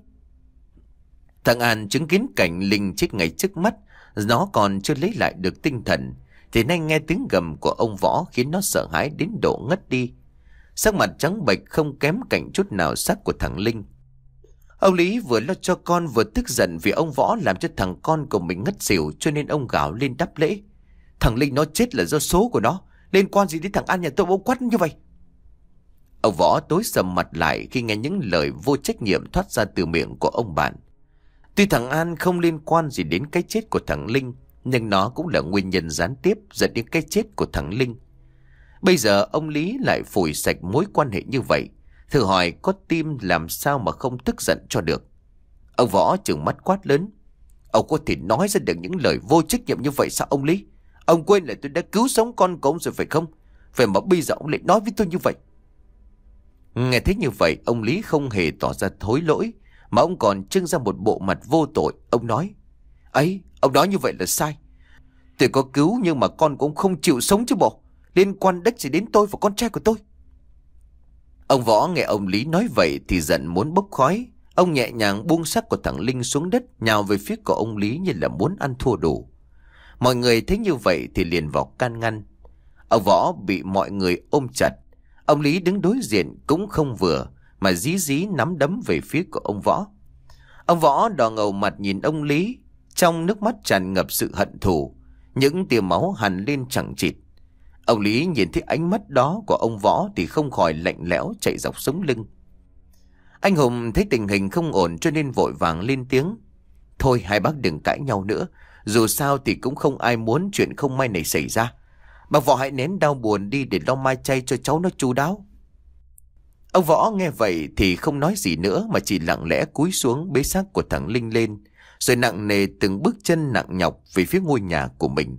A: Thằng An chứng kiến cảnh Linh chết ngay trước mắt, nó còn chưa lấy lại được tinh thần thì nay nghe tiếng gầm của ông Võ khiến nó sợ hãi đến độ ngất đi. Sắc mặt trắng bệch không kém cạnh chút nào xác của thằng Linh. Ông Lý vừa lo cho con vừa tức giận vì ông Võ làm cho thằng con của mình ngất xỉu, cho nên ông gào lên đáp lễ: Thằng Linh nó chết là do số của nó, liên quan gì đến thằng An nhà tôi bố quát như vậy? Ông Võ tối sầm mặt lại khi nghe những lời vô trách nhiệm thoát ra từ miệng của ông bạn. Tuy thằng An không liên quan gì đến cái chết của thằng Linh, nhưng nó cũng là nguyên nhân gián tiếp dẫn đến cái chết của thằng Linh. Bây giờ ông Lý lại phủi sạch mối quan hệ như vậy, thử hỏi có tim làm sao mà không tức giận cho được. Ông Võ trừng mắt quát lớn: Ông có thể nói ra được những lời vô trách nhiệm như vậy sao ông Lý? Ông quên là tôi đã cứu sống con của ông rồi phải không? Vậy mà bây giờ ông lại nói với tôi như vậy. Nghe thấy như vậy, ông Lý không hề tỏ ra hối lỗi, mà ông còn trưng ra một bộ mặt vô tội. Ông nói: Ấy, ông nói như vậy là sai. Tôi có cứu nhưng mà con cũng không chịu sống chứ bộ. Liên quan đếch gì đến tôi và con trai của tôi. Ông Võ nghe ông Lý nói vậy thì giận muốn bốc khói. Ông nhẹ nhàng buông xác của thằng Linh xuống đất, nhào về phía của ông Lý như là muốn ăn thua đủ. Mọi người thấy như vậy thì liền vào can ngăn. Ông Võ bị mọi người ôm chặt. Ông Lý đứng đối diện cũng không vừa, mà dí dí nắm đấm về phía của ông Võ. Ông Võ đỏ ngầu mặt nhìn ông Lý, trong nước mắt tràn ngập sự hận thù, những tia máu hằn lên chằng chịt. Ông Lý nhìn thấy ánh mắt đó của ông Võ thì không khỏi lạnh lẽo chạy dọc sống lưng. Anh Hùng thấy tình hình không ổn cho nên vội vàng lên tiếng: Thôi hai bác đừng cãi nhau nữa, dù sao thì cũng không ai muốn chuyện không may này xảy ra. Bác Võ hãy nén đau buồn đi để lo mai chay cho cháu nó chu đáo. Ông Võ nghe vậy thì không nói gì nữa mà chỉ lặng lẽ cúi xuống bế xác của thằng Linh lên, rồi nặng nề từng bước chân nặng nhọc về phía ngôi nhà của mình.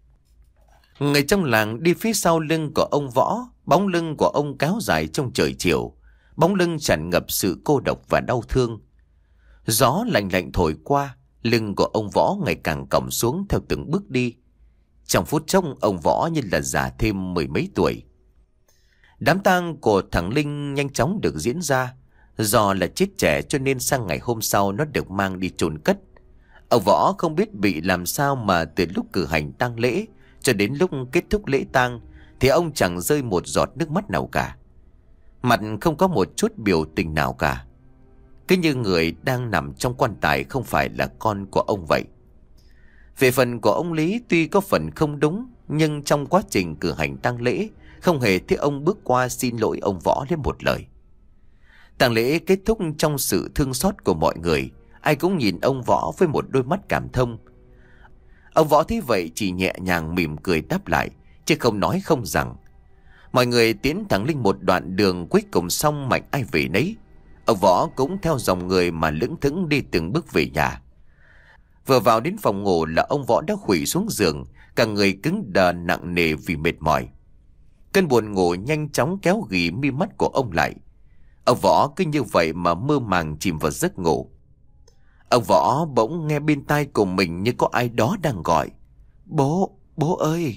A: Người trong làng đi phía sau lưng của ông Võ, bóng lưng của ông kéo dài trong trời chiều, bóng lưng tràn ngập sự cô độc và đau thương. Gió lạnh lạnh thổi qua, lưng của ông Võ ngày càng còng xuống theo từng bước đi. Trong phút chốc ông Võ như là già thêm mười mấy tuổi. Đám tang của thằng Linh nhanh chóng được diễn ra. Do là chết trẻ cho nên sang ngày hôm sau nó được mang đi chôn cất. Ông Võ không biết bị làm sao mà từ lúc cử hành tang lễ cho đến lúc kết thúc lễ tang thì ông chẳng rơi một giọt nước mắt nào cả. Mặt không có một chút biểu tình nào cả, cứ như người đang nằm trong quan tài không phải là con của ông vậy. Về phần của ông Lý tuy có phần không đúng, nhưng trong quá trình cử hành tang lễ không hề thấy ông bước qua xin lỗi ông Võ lên một lời. Tang lễ kết thúc trong sự thương xót của mọi người, ai cũng nhìn ông Võ với một đôi mắt cảm thông. Ông Võ thấy vậy chỉ nhẹ nhàng mỉm cười đáp lại, chứ không nói không rằng. Mọi người tiến thẳng Linh một đoạn đường, cuối cùng xong mạnh ai về nấy. Ông Võ cũng theo dòng người mà lững thững đi từng bước về nhà. Vừa vào đến phòng ngủ là ông Võ đã khuỵu xuống giường, cả người cứng đờ nặng nề vì mệt mỏi. Cơn buồn ngủ nhanh chóng kéo ghì mi mắt của ông lại. Ông Võ cứ như vậy mà mơ màng chìm vào giấc ngủ. Ông Võ bỗng nghe bên tai của mình như có ai đó đang gọi: Bố, bố ơi.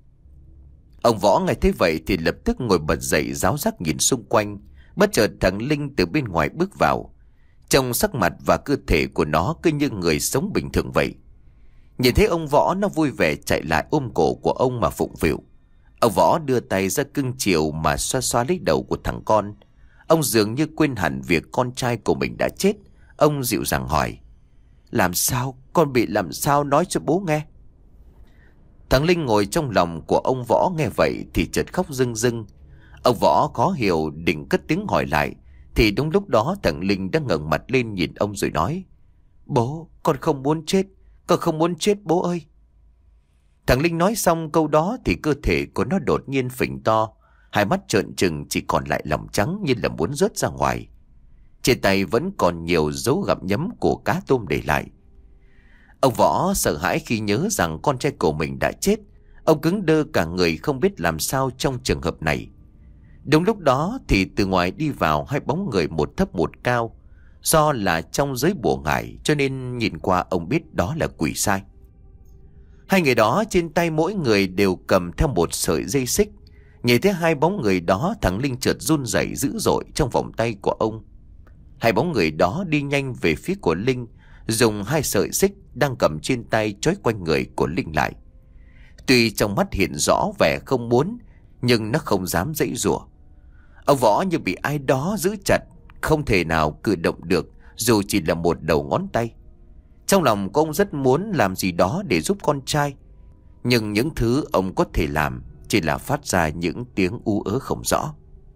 A: Ông Võ nghe thấy vậy thì lập tức ngồi bật dậy ráo rắc nhìn xung quanh. Bất chợt thằng Linh từ bên ngoài bước vào. Trong sắc mặt và cơ thể của nó cứ như người sống bình thường vậy. Nhìn thấy ông Võ, nó vui vẻ chạy lại ôm cổ của ông mà phụng phịu. Ông Võ đưa tay ra cưng chiều mà xoa xoa lấy đầu của thằng con. Ông dường như quên hẳn việc con trai của mình đã chết. Ông dịu dàng hỏi: làm sao? Con bị làm sao, nói cho bố nghe. Thằng Linh ngồi trong lòng của ông Võ nghe vậy thì chợt khóc rưng rưng. Ông Võ khó hiểu định cất tiếng hỏi lại, thì đúng lúc đó thằng Linh đã ngẩng mặt lên nhìn ông rồi nói: bố, con không muốn chết. Con không muốn chết bố ơi. Thằng Linh nói xong câu đó thì cơ thể của nó đột nhiên phình to. Hai mắt trợn trừng, chỉ còn lại lòng trắng như là muốn rớt ra ngoài. Trên tay vẫn còn nhiều dấu gặm nhấm của cá tôm để lại. Ông Võ sợ hãi khi nhớ rằng con trai của mình đã chết. Ông cứng đơ cả người, không biết làm sao trong trường hợp này. Đúng lúc đó thì từ ngoài đi vào hai bóng người, một thấp một cao. Do là trong giới bùa ngải cho nên nhìn qua ông biết đó là quỷ sai. Hai người đó trên tay mỗi người đều cầm theo một sợi dây xích. Nhìn thấy hai bóng người đó, thằng Linh chợt run rẩy dữ dội trong vòng tay của ông. Hai bóng người đó đi nhanh về phía của Linh, dùng hai sợi xích đang cầm trên tay trói quanh người của Linh lại. Tuy trong mắt hiện rõ vẻ không muốn, nhưng nó không dám giãy giụa. Ông Võ như bị ai đó giữ chặt, không thể nào cử động được dù chỉ là một đầu ngón tay. Trong lòng của ông rất muốn làm gì đó để giúp con trai, nhưng những thứ ông có thể làm chỉ là phát ra những tiếng ú ớ không rõ.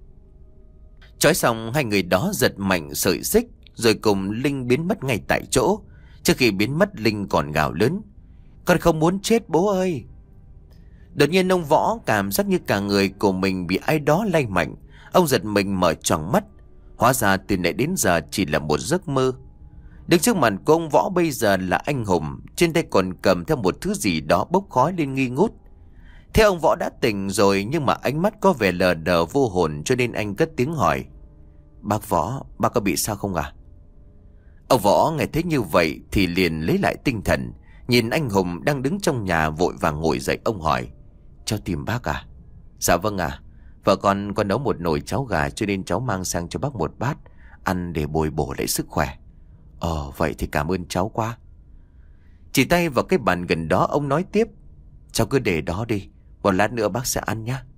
A: Trói xong, hai người đó giật mạnh sợi xích rồi cùng Linh biến mất ngay tại chỗ. Trước khi biến mất, Linh còn gào lớn: con không muốn chết bố ơi. Đột nhiên ông Võ cảm giác như cả người của mình bị ai đó lay mạnh. Ông giật mình mở choàng mắt. Hóa ra từ nãy đến giờ chỉ là một giấc mơ. Đứng trước mặt của ông Võ bây giờ là anh Hùng, trên tay còn cầm theo một thứ gì đó bốc khói lên nghi ngút. Thế ông Võ đã tỉnh rồi, nhưng mà ánh mắt có vẻ lờ đờ vô hồn, cho nên anh cất tiếng hỏi: bác Võ, bác có bị sao không à? Ông Võ nghe thấy như vậy thì liền lấy lại tinh thần, nhìn anh Hùng đang đứng trong nhà vội vàng ngồi dậy. Ông hỏi: cháu tìm bác à? Dạ vâng à, vợ con có nấu một nồi cháo gà cho nên cháu mang sang cho bác một bát ăn để bồi bổ lại sức khỏe. Ờ vậy thì cảm ơn cháu quá. Chỉ tay vào cái bàn gần đó, ông nói tiếp: cháu cứ để đó đi, một lát nữa bác sẽ ăn nhé.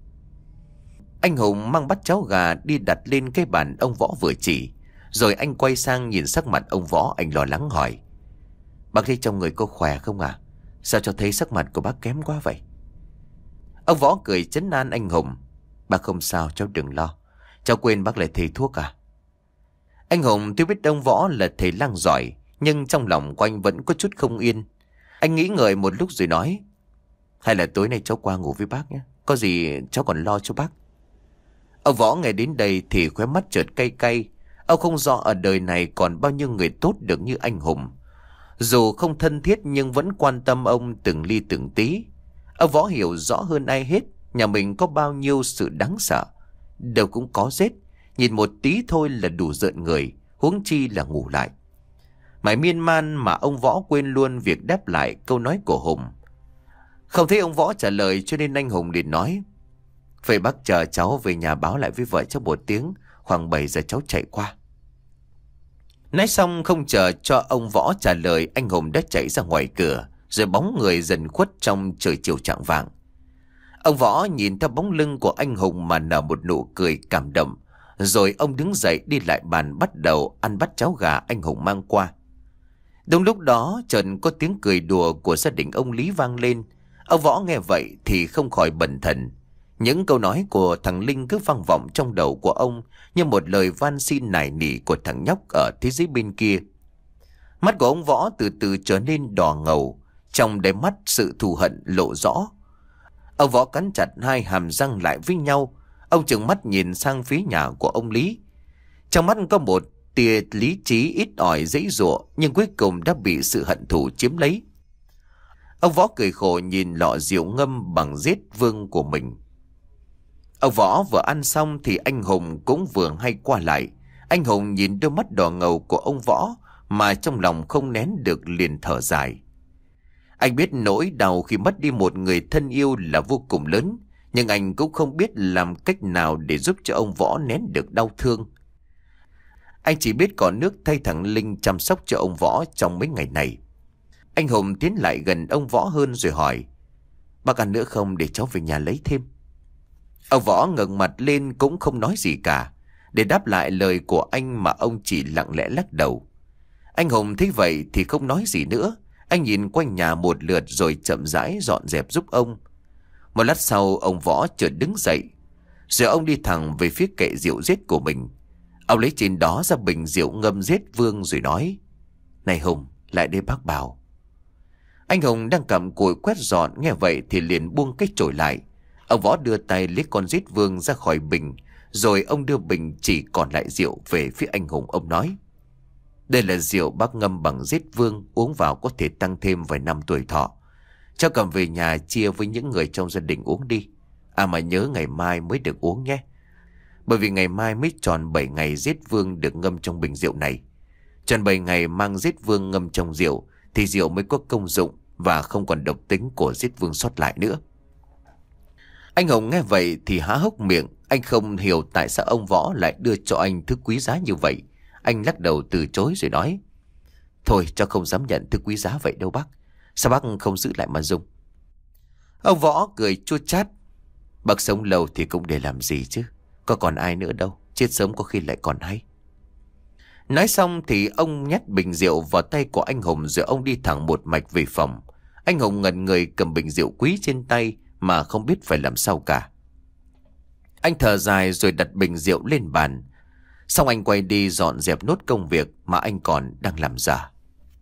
A: Anh Hùng mang bát cháo gà đi đặt lên cái bàn ông Võ vừa chỉ. Rồi anh quay sang nhìn sắc mặt ông Võ, anh lo lắng hỏi: bác thấy trong người cô khỏe không à? Sao cho thấy sắc mặt của bác kém quá vậy? Ông Võ cười trấn an anh Hùng: bác không sao, cháu đừng lo. Cháu quên bác là thầy thuốc à? Anh Hùng tuy biết ông Võ là thầy lang giỏi, nhưng trong lòng của anh vẫn có chút không yên. Anh nghĩ ngợi một lúc rồi nói: hay là tối nay cháu qua ngủ với bác nhé, có gì cháu còn lo cho bác. Ông Võ nghe đến đây thì khóe mắt chợt cay cay. Ông không rõ ở đời này còn bao nhiêu người tốt được như anh Hùng. Dù không thân thiết nhưng vẫn quan tâm ông từng ly từng tí. Ông Võ hiểu rõ hơn ai hết nhà mình có bao nhiêu sự đáng sợ. Đâu cũng có rết, nhìn một tí thôi là đủ rợn người, huống chi là ngủ lại. Mãi miên man mà ông Võ quên luôn việc đáp lại câu nói của Hùng. Không thấy ông Võ trả lời cho nên anh Hùng liền nói: vậy bác chờ cháu về nhà báo lại với vợ cháu một tiếng, khoảng bảy giờ cháu chạy qua. Nói xong không chờ cho ông Võ trả lời, anh Hùng đã chạy ra ngoài cửa, rồi bóng người dần khuất trong trời chiều chạng vạng. Ông Võ nhìn theo bóng lưng của anh Hùng mà nở một nụ cười cảm động, rồi ông đứng dậy đi lại bàn bắt đầu ăn bát cháo gà anh Hùng mang qua. Đúng lúc đó chợt có tiếng cười đùa của gia đình ông Lý vang lên. Ông Võ nghe vậy thì không khỏi bần thần. Những câu nói của thằng Linh cứ vang vọng trong đầu của ông như một lời van xin nài nỉ của thằng nhóc ở thế giới bên kia. Mắt của ông Võ từ từ trở nên đỏ ngầu, trong đáy mắt sự thù hận lộ rõ. Ông Võ cắn chặt hai hàm răng lại với nhau. Ông trừng mắt nhìn sang phía nhà của ông Lý. Trong mắt có một tia lý trí ít ỏi giãy giụa, nhưng cuối cùng đã bị sự hận thù chiếm lấy. Ông Võ cười khổ nhìn lọ rượu ngâm bằng giết vương của mình. Ông Võ vừa ăn xong thì anh Hùng cũng vừa hay qua lại. Anh Hùng nhìn đôi mắt đỏ ngầu của ông Võ mà trong lòng không nén được, liền thở dài. Anh biết nỗi đau khi mất đi một người thân yêu là vô cùng lớn, nhưng anh cũng không biết làm cách nào để giúp cho ông Võ nén được đau thương. Anh chỉ biết có nước thay thằng Linh chăm sóc cho ông Võ trong mấy ngày này. Anh Hùng tiến lại gần ông Võ hơn rồi hỏi: "Bác ăn nữa không để cháu về nhà lấy thêm?" Ông Võ ngẩng mặt lên cũng không nói gì cả. Để đáp lại lời của anh mà ông chỉ lặng lẽ lắc đầu. Anh Hùng thấy vậy thì không nói gì nữa. Anh nhìn quanh nhà một lượt rồi chậm rãi dọn dẹp giúp ông. Một lát sau ông Võ chợt đứng dậy, rồi ông đi thẳng về phía kệ rượu giết của mình. Ông lấy trên đó ra bình rượu ngâm giết Vương rồi nói: "Này Hùng, lại đây bác bảo." Anh Hùng đang cầm cùi quét dọn nghe vậy thì liền buông cái chổi lại. Ông Võ đưa tay lấy con giết Vương ra khỏi bình, rồi ông đưa bình chỉ còn lại rượu về phía anh Hùng. Ông nói: "Đây là rượu bác ngâm bằng giết Vương, uống vào có thể tăng thêm vài năm tuổi thọ. Cháu cầm về nhà chia với những người trong gia đình uống đi. À mà nhớ ngày mai mới được uống nhé. Bởi vì ngày mai mới tròn bảy ngày giết Vương được ngâm trong bình rượu này. Tròn bảy ngày mang giết Vương ngâm trong rượu thì rượu mới có công dụng và không còn độc tính của giết Vương sót lại nữa." Anh Hùng nghe vậy thì há hốc miệng. Anh không hiểu tại sao ông Võ lại đưa cho anh thứ quý giá như vậy. Anh lắc đầu từ chối rồi nói: "Thôi cháu không dám nhận thứ quý giá vậy đâu bác. Sao bác không giữ lại mà dùng?" Ông Võ cười chua chát: "Bác sống lâu thì cũng để làm gì chứ. Có còn ai nữa đâu. Chết sớm có khi lại còn hay." Nói xong thì ông nhét bình rượu vào tay của anh Hùng, rồi ông đi thẳng một mạch về phòng. Anh Hùng ngẩn người cầm bình rượu quý trên tay mà không biết phải làm sao cả. Anh thở dài rồi đặt bình rượu lên bàn. Xong anh quay đi dọn dẹp nốt công việc mà anh còn đang làm dở.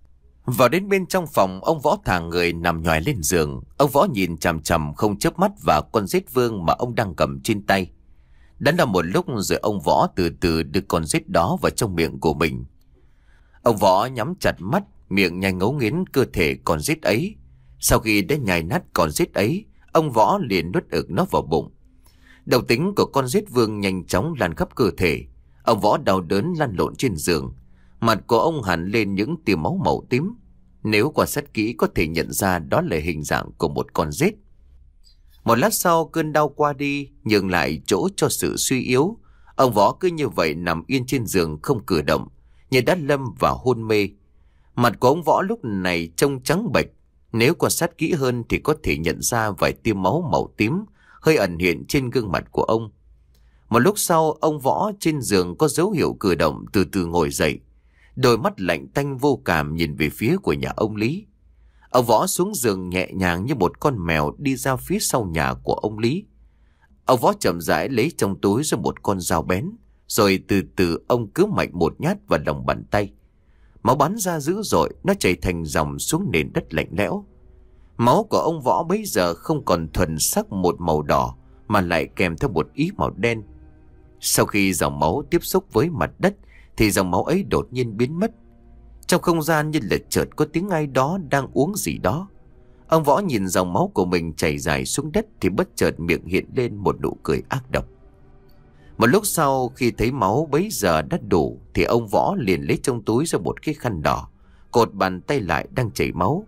A: Vào đến bên trong phòng, ông Võ thả người nằm nhoài lên giường. Ông Võ nhìn chằm chằm không chớp mắt vào con giết Vương mà ông đang cầm trên tay. Đã là một lúc rồi ông Võ từ từ đưa con giết đó vào trong miệng của mình. Ông Võ nhắm chặt mắt, miệng nhanh ngấu nghiến cơ thể con giết ấy. Sau khi đã nhai nát con giết ấy, ông Võ liền nuốt ực nó vào bụng. Độc tính của con giết Vương nhanh chóng lan khắp cơ thể. Ông Võ đau đớn lăn lộn trên giường. Mặt của ông hằn lên những tia máu màu tím. Nếu quan sát kỹ có thể nhận ra đó là hình dạng của một con giết. Một lát sau cơn đau qua đi, nhường lại chỗ cho sự suy yếu. Ông Võ cứ như vậy nằm yên trên giường không cử động, như đã lâm vào hôn mê. Mặt của ông Võ lúc này trông trắng bệch. Nếu quan sát kỹ hơn thì có thể nhận ra vài tia máu màu tím hơi ẩn hiện trên gương mặt của ông. Một lúc sau, ông Võ trên giường có dấu hiệu cử động, từ từ ngồi dậy. Đôi mắt lạnh tanh vô cảm nhìn về phía của nhà ông Lý. Ông Võ xuống giường nhẹ nhàng như một con mèo đi ra phía sau nhà của ông Lý. Ông Võ chậm rãi lấy trong túi ra một con dao bén, rồi từ từ ông cứ mạnh một nhát vào lòng bàn tay. Máu bắn ra dữ dội, nó chảy thành dòng xuống nền đất lạnh lẽo. Máu của ông Võ bấy giờ không còn thuần sắc một màu đỏ, mà lại kèm theo một ý màu đen. Sau khi dòng máu tiếp xúc với mặt đất thì dòng máu ấy đột nhiên biến mất. Trong không gian như là chợt có tiếng ai đó đang uống gì đó. Ông Võ nhìn dòng máu của mình chảy dài xuống đất thì bất chợt miệng hiện lên một nụ cười ác độc. Một lúc sau khi thấy máu bấy giờ đã đủ thì ông Võ liền lấy trong túi ra một cái khăn đỏ, cột bàn tay lại đang chảy máu.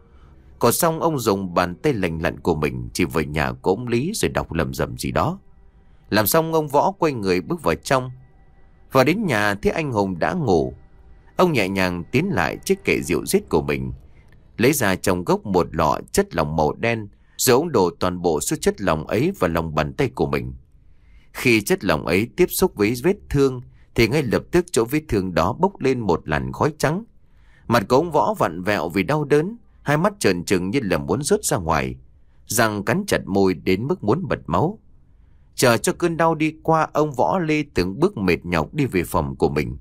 A: Cột xong ông dùng bàn tay lành lặn của mình chỉ về nhà của ông Lý rồi đọc lầm rầm gì đó. Làm xong ông Võ quay người bước vào trong. Vào đến nhà thấy anh Hùng đã ngủ. Ông nhẹ nhàng tiến lại chiếc kệ rượu giết của mình, lấy ra trong gốc một lọ chất lỏng màu đen, rồi ông đổ toàn bộ số chất lỏng ấy vào lòng bàn tay của mình. Khi chất lỏng ấy tiếp xúc với vết thương thì ngay lập tức chỗ vết thương đó bốc lên một làn khói trắng. Mặt của ông Võ vặn vẹo vì đau đớn, hai mắt trợn trừng như là muốn rớt ra ngoài, răng cắn chặt môi đến mức muốn bật máu. Chờ cho cơn đau đi qua, ông Võ lê từng bước mệt nhọc đi về phòng của mình.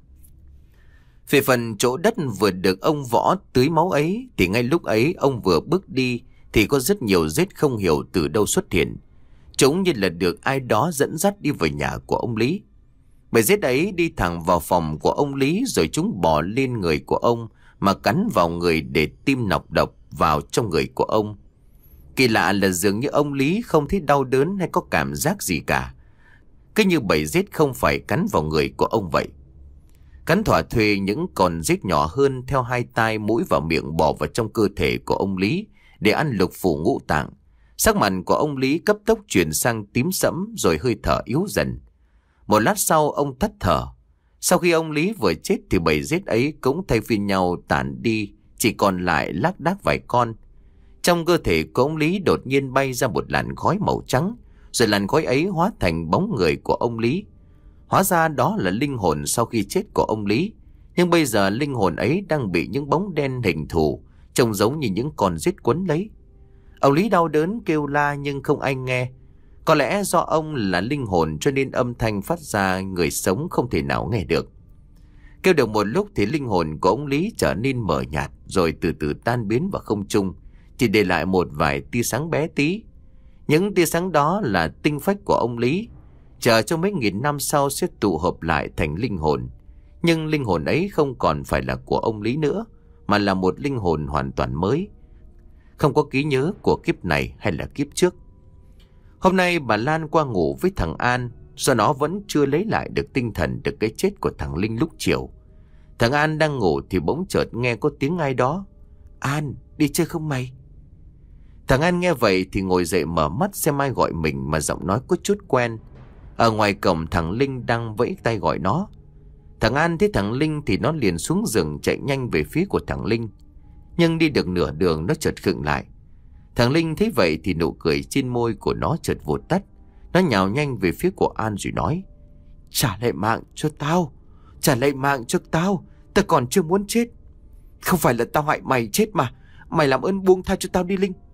A: Về phần chỗ đất vừa được ông Võ tưới máu ấy thì ngay lúc ấy ông vừa bước đi thì có rất nhiều rết không hiểu từ đâu xuất hiện. Chúng như là được ai đó dẫn dắt đi về nhà của ông Lý. Bầy rết ấy đi thẳng vào phòng của ông Lý, rồi chúng bò lên người của ông mà cắn vào người để tiêm nọc độc vào trong người của ông. Kỳ lạ là dường như ông Lý không thấy đau đớn hay có cảm giác gì cả. Cứ như bầy rết không phải cắn vào người của ông vậy. Cắn thỏa thuê những con rết nhỏ hơn theo hai tai mũi và miệng bò vào trong cơ thể của ông Lý để ăn lục phủ ngũ tạng. Sắc mặt của ông Lý cấp tốc chuyển sang tím sẫm rồi hơi thở yếu dần. Một lát sau ông tắt thở. Sau khi ông Lý vừa chết thì bầy rết ấy cũng thay phiên nhau tản đi chỉ còn lại lác đác vài con. Trong cơ thể của ông Lý đột nhiên bay ra một làn khói màu trắng, rồi làn khói ấy hóa thành bóng người của ông Lý. Hóa ra đó là linh hồn sau khi chết của ông Lý. Nhưng bây giờ linh hồn ấy đang bị những bóng đen hình thù, trông giống như những con rết quấn lấy. Ông Lý đau đớn kêu la nhưng không ai nghe. Có lẽ do ông là linh hồn cho nên âm thanh phát ra người sống không thể nào nghe được. Kêu được một lúc thì linh hồn của ông Lý trở nên mờ nhạt, rồi từ từ tan biến vào không trung, chỉ để lại một vài tia sáng bé tí. Những tia sáng đó là tinh phách của ông Lý, chờ cho mấy nghìn năm sau sẽ tụ hợp lại thành linh hồn. Nhưng linh hồn ấy không còn phải là của ông Lý nữa, mà là một linh hồn hoàn toàn mới, không có ký nhớ của kiếp này hay là kiếp trước. Hôm nay bà Lan qua ngủ với thằng An, do nó vẫn chưa lấy lại được tinh thần từ cái chết của thằng Linh lúc chiều. Thằng An đang ngủ thì bỗng chợt nghe có tiếng ai đó: "An, đi chơi không mày?" Thằng An nghe vậy thì ngồi dậy mở mắt xem ai gọi mình, mà giọng nói có chút quen. Ở ngoài cổng thằng Linh đang vẫy tay gọi nó. Thằng An thấy thằng Linh thì nó liền xuống giường chạy nhanh về phía của thằng Linh. Nhưng đi được nửa đường nó chợt khựng lại. Thằng Linh thấy vậy thì nụ cười trên môi của nó chợt vụt tắt. Nó nhào nhanh về phía của An rồi nói: "Trả lại mạng cho tao, trả lại mạng cho tao, tao còn chưa muốn chết. Không phải là tao hại mày chết mà, mày làm ơn buông tha cho tao đi Linh."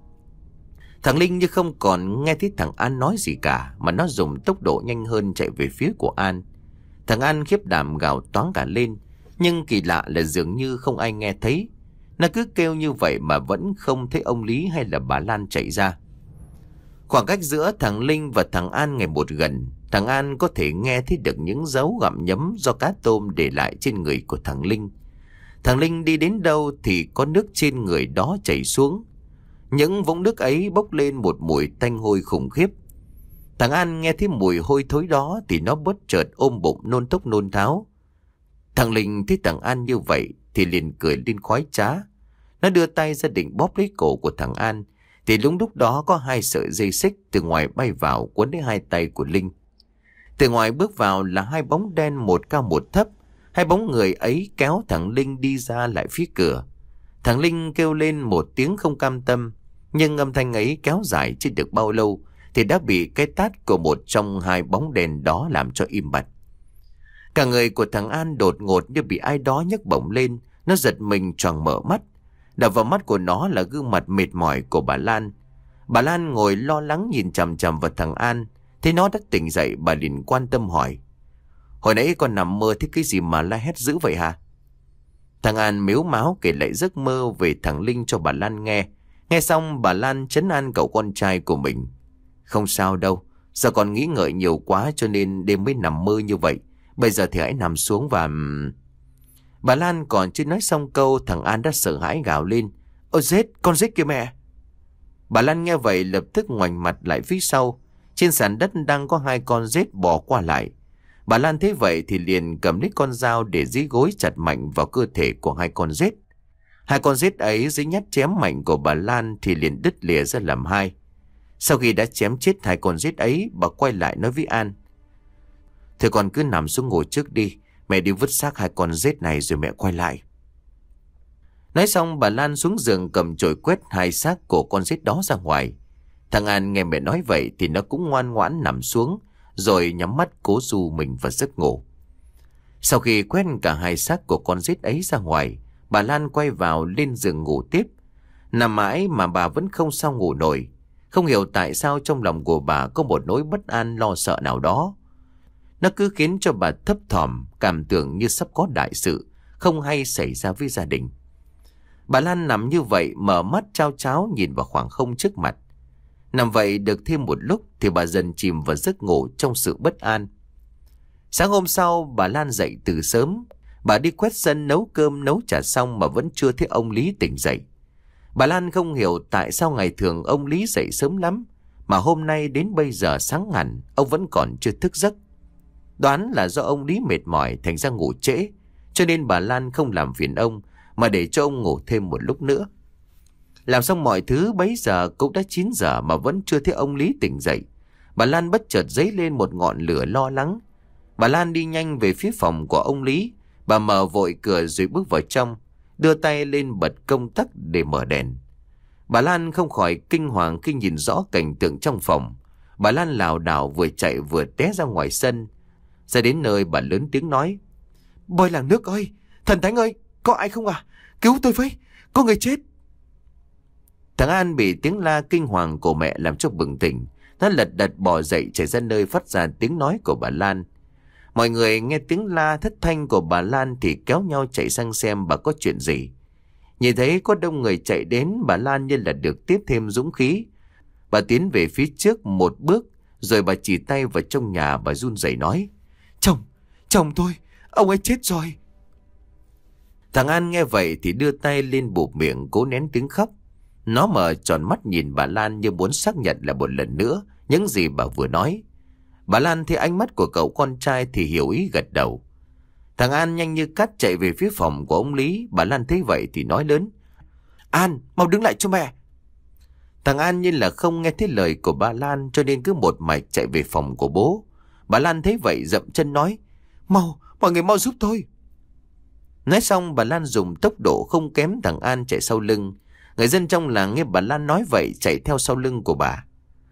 A: Thằng Linh như không còn nghe thấy thằng An nói gì cả, mà nó dùng tốc độ nhanh hơn chạy về phía của An. Thằng An khiếp đảm gào toáng cả lên, nhưng kỳ lạ là dường như không ai nghe thấy. Nó cứ kêu như vậy mà vẫn không thấy ông Lý hay là bà Lan chạy ra. Khoảng cách giữa thằng Linh và thằng An ngày một gần. Thằng An có thể nghe thấy được những dấu gặm nhấm do cá tôm để lại trên người của thằng Linh. Thằng Linh đi đến đâu thì có nước trên người đó chảy xuống. Những vũng nước ấy bốc lên một mùi tanh hôi khủng khiếp. Thằng An nghe thấy mùi hôi thối đó thì nó bất chợt ôm bụng nôn tốc nôn tháo. Thằng Linh thấy thằng An như vậy thì liền cười lên khoái trá. Nó đưa tay ra định bóp lấy cổ của thằng An, thì đúng lúc đó có hai sợi dây xích từ ngoài bay vào quấn lấy hai tay của Linh. Từ ngoài bước vào là hai bóng đen, một cao một thấp. Hai bóng người ấy kéo thằng Linh đi ra lại phía cửa. Thằng Linh kêu lên một tiếng không cam tâm, nhưng âm thanh ấy kéo dài chưa được bao lâu thì đã bị cái tát của một trong hai bóng đèn đó làm cho im bặt. Cả người của thằng An đột ngột như bị ai đó nhấc bổng lên. Nó giật mình choàng mở mắt. Đập vào mắt của nó là gương mặt mệt mỏi của bà Lan. Bà Lan ngồi lo lắng nhìn chằm chằm vào thằng An. Thấy nó đã tỉnh dậy, bà liền quan tâm hỏi: "Hồi nãy con nằm mơ thấy cái gì mà la hét dữ vậy hả?" Thằng An mếu máo kể lại giấc mơ về thằng Linh cho bà Lan nghe. Nghe xong bà Lan trấn an cậu con trai của mình: "Không sao đâu, giờ con nghĩ ngợi nhiều quá cho nên đêm mới nằm mơ như vậy. Bây giờ thì hãy nằm xuống và..." Bà Lan còn chưa nói xong câu, thằng An đã sợ hãi gào lên: "Ôi rết, con rết kìa mẹ!" Bà Lan nghe vậy lập tức ngoảnh mặt lại phía sau. Trên sàn đất đang có hai con rết bò qua lại. Bà Lan thấy vậy thì liền cầm lấy con dao để dí gối chặt mạnh vào cơ thể của hai con rết. Hai con rết ấy dưới nhát chém mạnh của bà Lan thì liền đứt lìa ra làm hai. Sau khi đã chém chết hai con rết ấy, bà quay lại nói với An: "Thôi con cứ nằm xuống ngồi trước đi, mẹ đi vứt xác hai con rết này rồi mẹ quay lại." Nói xong bà Lan xuống giường cầm chổi quét hai xác của con rết đó ra ngoài. Thằng An nghe mẹ nói vậy thì nó cũng ngoan ngoãn nằm xuống, rồi nhắm mắt cố du mình vào giấc ngủ. Sau khi quét cả hai xác của con rết ấy ra ngoài, bà Lan quay vào lên giường ngủ tiếp. Nằm mãi mà bà vẫn không sao ngủ nổi. Không hiểu tại sao trong lòng của bà có một nỗi bất an lo sợ nào đó. Nó cứ khiến cho bà thấp thỏm, cảm tưởng như sắp có đại sự không hay xảy ra với gia đình. Bà Lan nằm như vậy, mở mắt trao tráo nhìn vào khoảng không trước mặt. Nằm vậy được thêm một lúc thì bà dần chìm vào giấc ngủ trong sự bất an. Sáng hôm sau bà Lan dậy từ sớm. Bà đi quét sân nấu cơm nấu trà xong mà vẫn chưa thấy ông Lý tỉnh dậy. Bà Lan không hiểu tại sao ngày thường ông Lý dậy sớm lắm, mà hôm nay đến bây giờ sáng hẳn ông vẫn còn chưa thức giấc. Đoán là do ông Lý mệt mỏi thành ra ngủ trễ, cho nên bà Lan không làm phiền ông mà để cho ông ngủ thêm một lúc nữa. Làm xong mọi thứ bấy giờ cũng đã chín giờ mà vẫn chưa thấy ông Lý tỉnh dậy. Bà Lan bất chợt dấy lên một ngọn lửa lo lắng. Bà Lan đi nhanh về phía phòng của ông Lý. Bà mở vội cửa rồi bước vào trong. đưa tay lên bật công tắc để mở đèn. Bà Lan không khỏi kinh hoàng khi nhìn rõ cảnh tượng trong phòng. Bà Lan lảo đảo vừa chạy vừa té ra ngoài sân. Ra đến nơi bà lớn tiếng nói: Bơi làng nước ơi, thần thánh ơi, có ai không à? Cứu tôi với, có người chết. Thằng An bị tiếng la kinh hoàng của mẹ làm cho bừng tỉnh. Nó lật đật bò dậy chạy ra nơi phát ra tiếng nói của bà Lan. Mọi người nghe tiếng la thất thanh của bà Lan thì kéo nhau chạy sang xem bà có chuyện gì. Nhìn thấy có đông người chạy đến, bà Lan như là được tiếp thêm dũng khí. Bà tiến về phía trước một bước, rồi bà chỉ tay vào trong nhà, bà run rẩy nói: Chồng, chồng tôi, ông ấy chết rồi. Thằng An nghe vậy thì đưa tay lên bụp miệng cố nén tiếng khóc. Nó mở tròn mắt nhìn bà Lan như muốn xác nhận lại một lần nữa những gì bà vừa nói. Bà Lan thấy ánh mắt của cậu con trai thì hiểu ý gật đầu. Thằng An nhanh như cắt chạy về phía phòng của ông Lý. Bà Lan thấy vậy thì nói lớn: An, mau đứng lại cho mẹ. Thằng An như là không nghe thấy lời của bà Lan, cho nên cứ một mạch chạy về phòng của bố. Bà Lan thấy vậy dậm chân nói: Mau, mọi người mau giúp tôi. Nói xong bà Lan dùng tốc độ không kém thằng An chạy sau lưng. Người dân trong làng nghe bà Lan nói vậy chạy theo sau lưng của bà.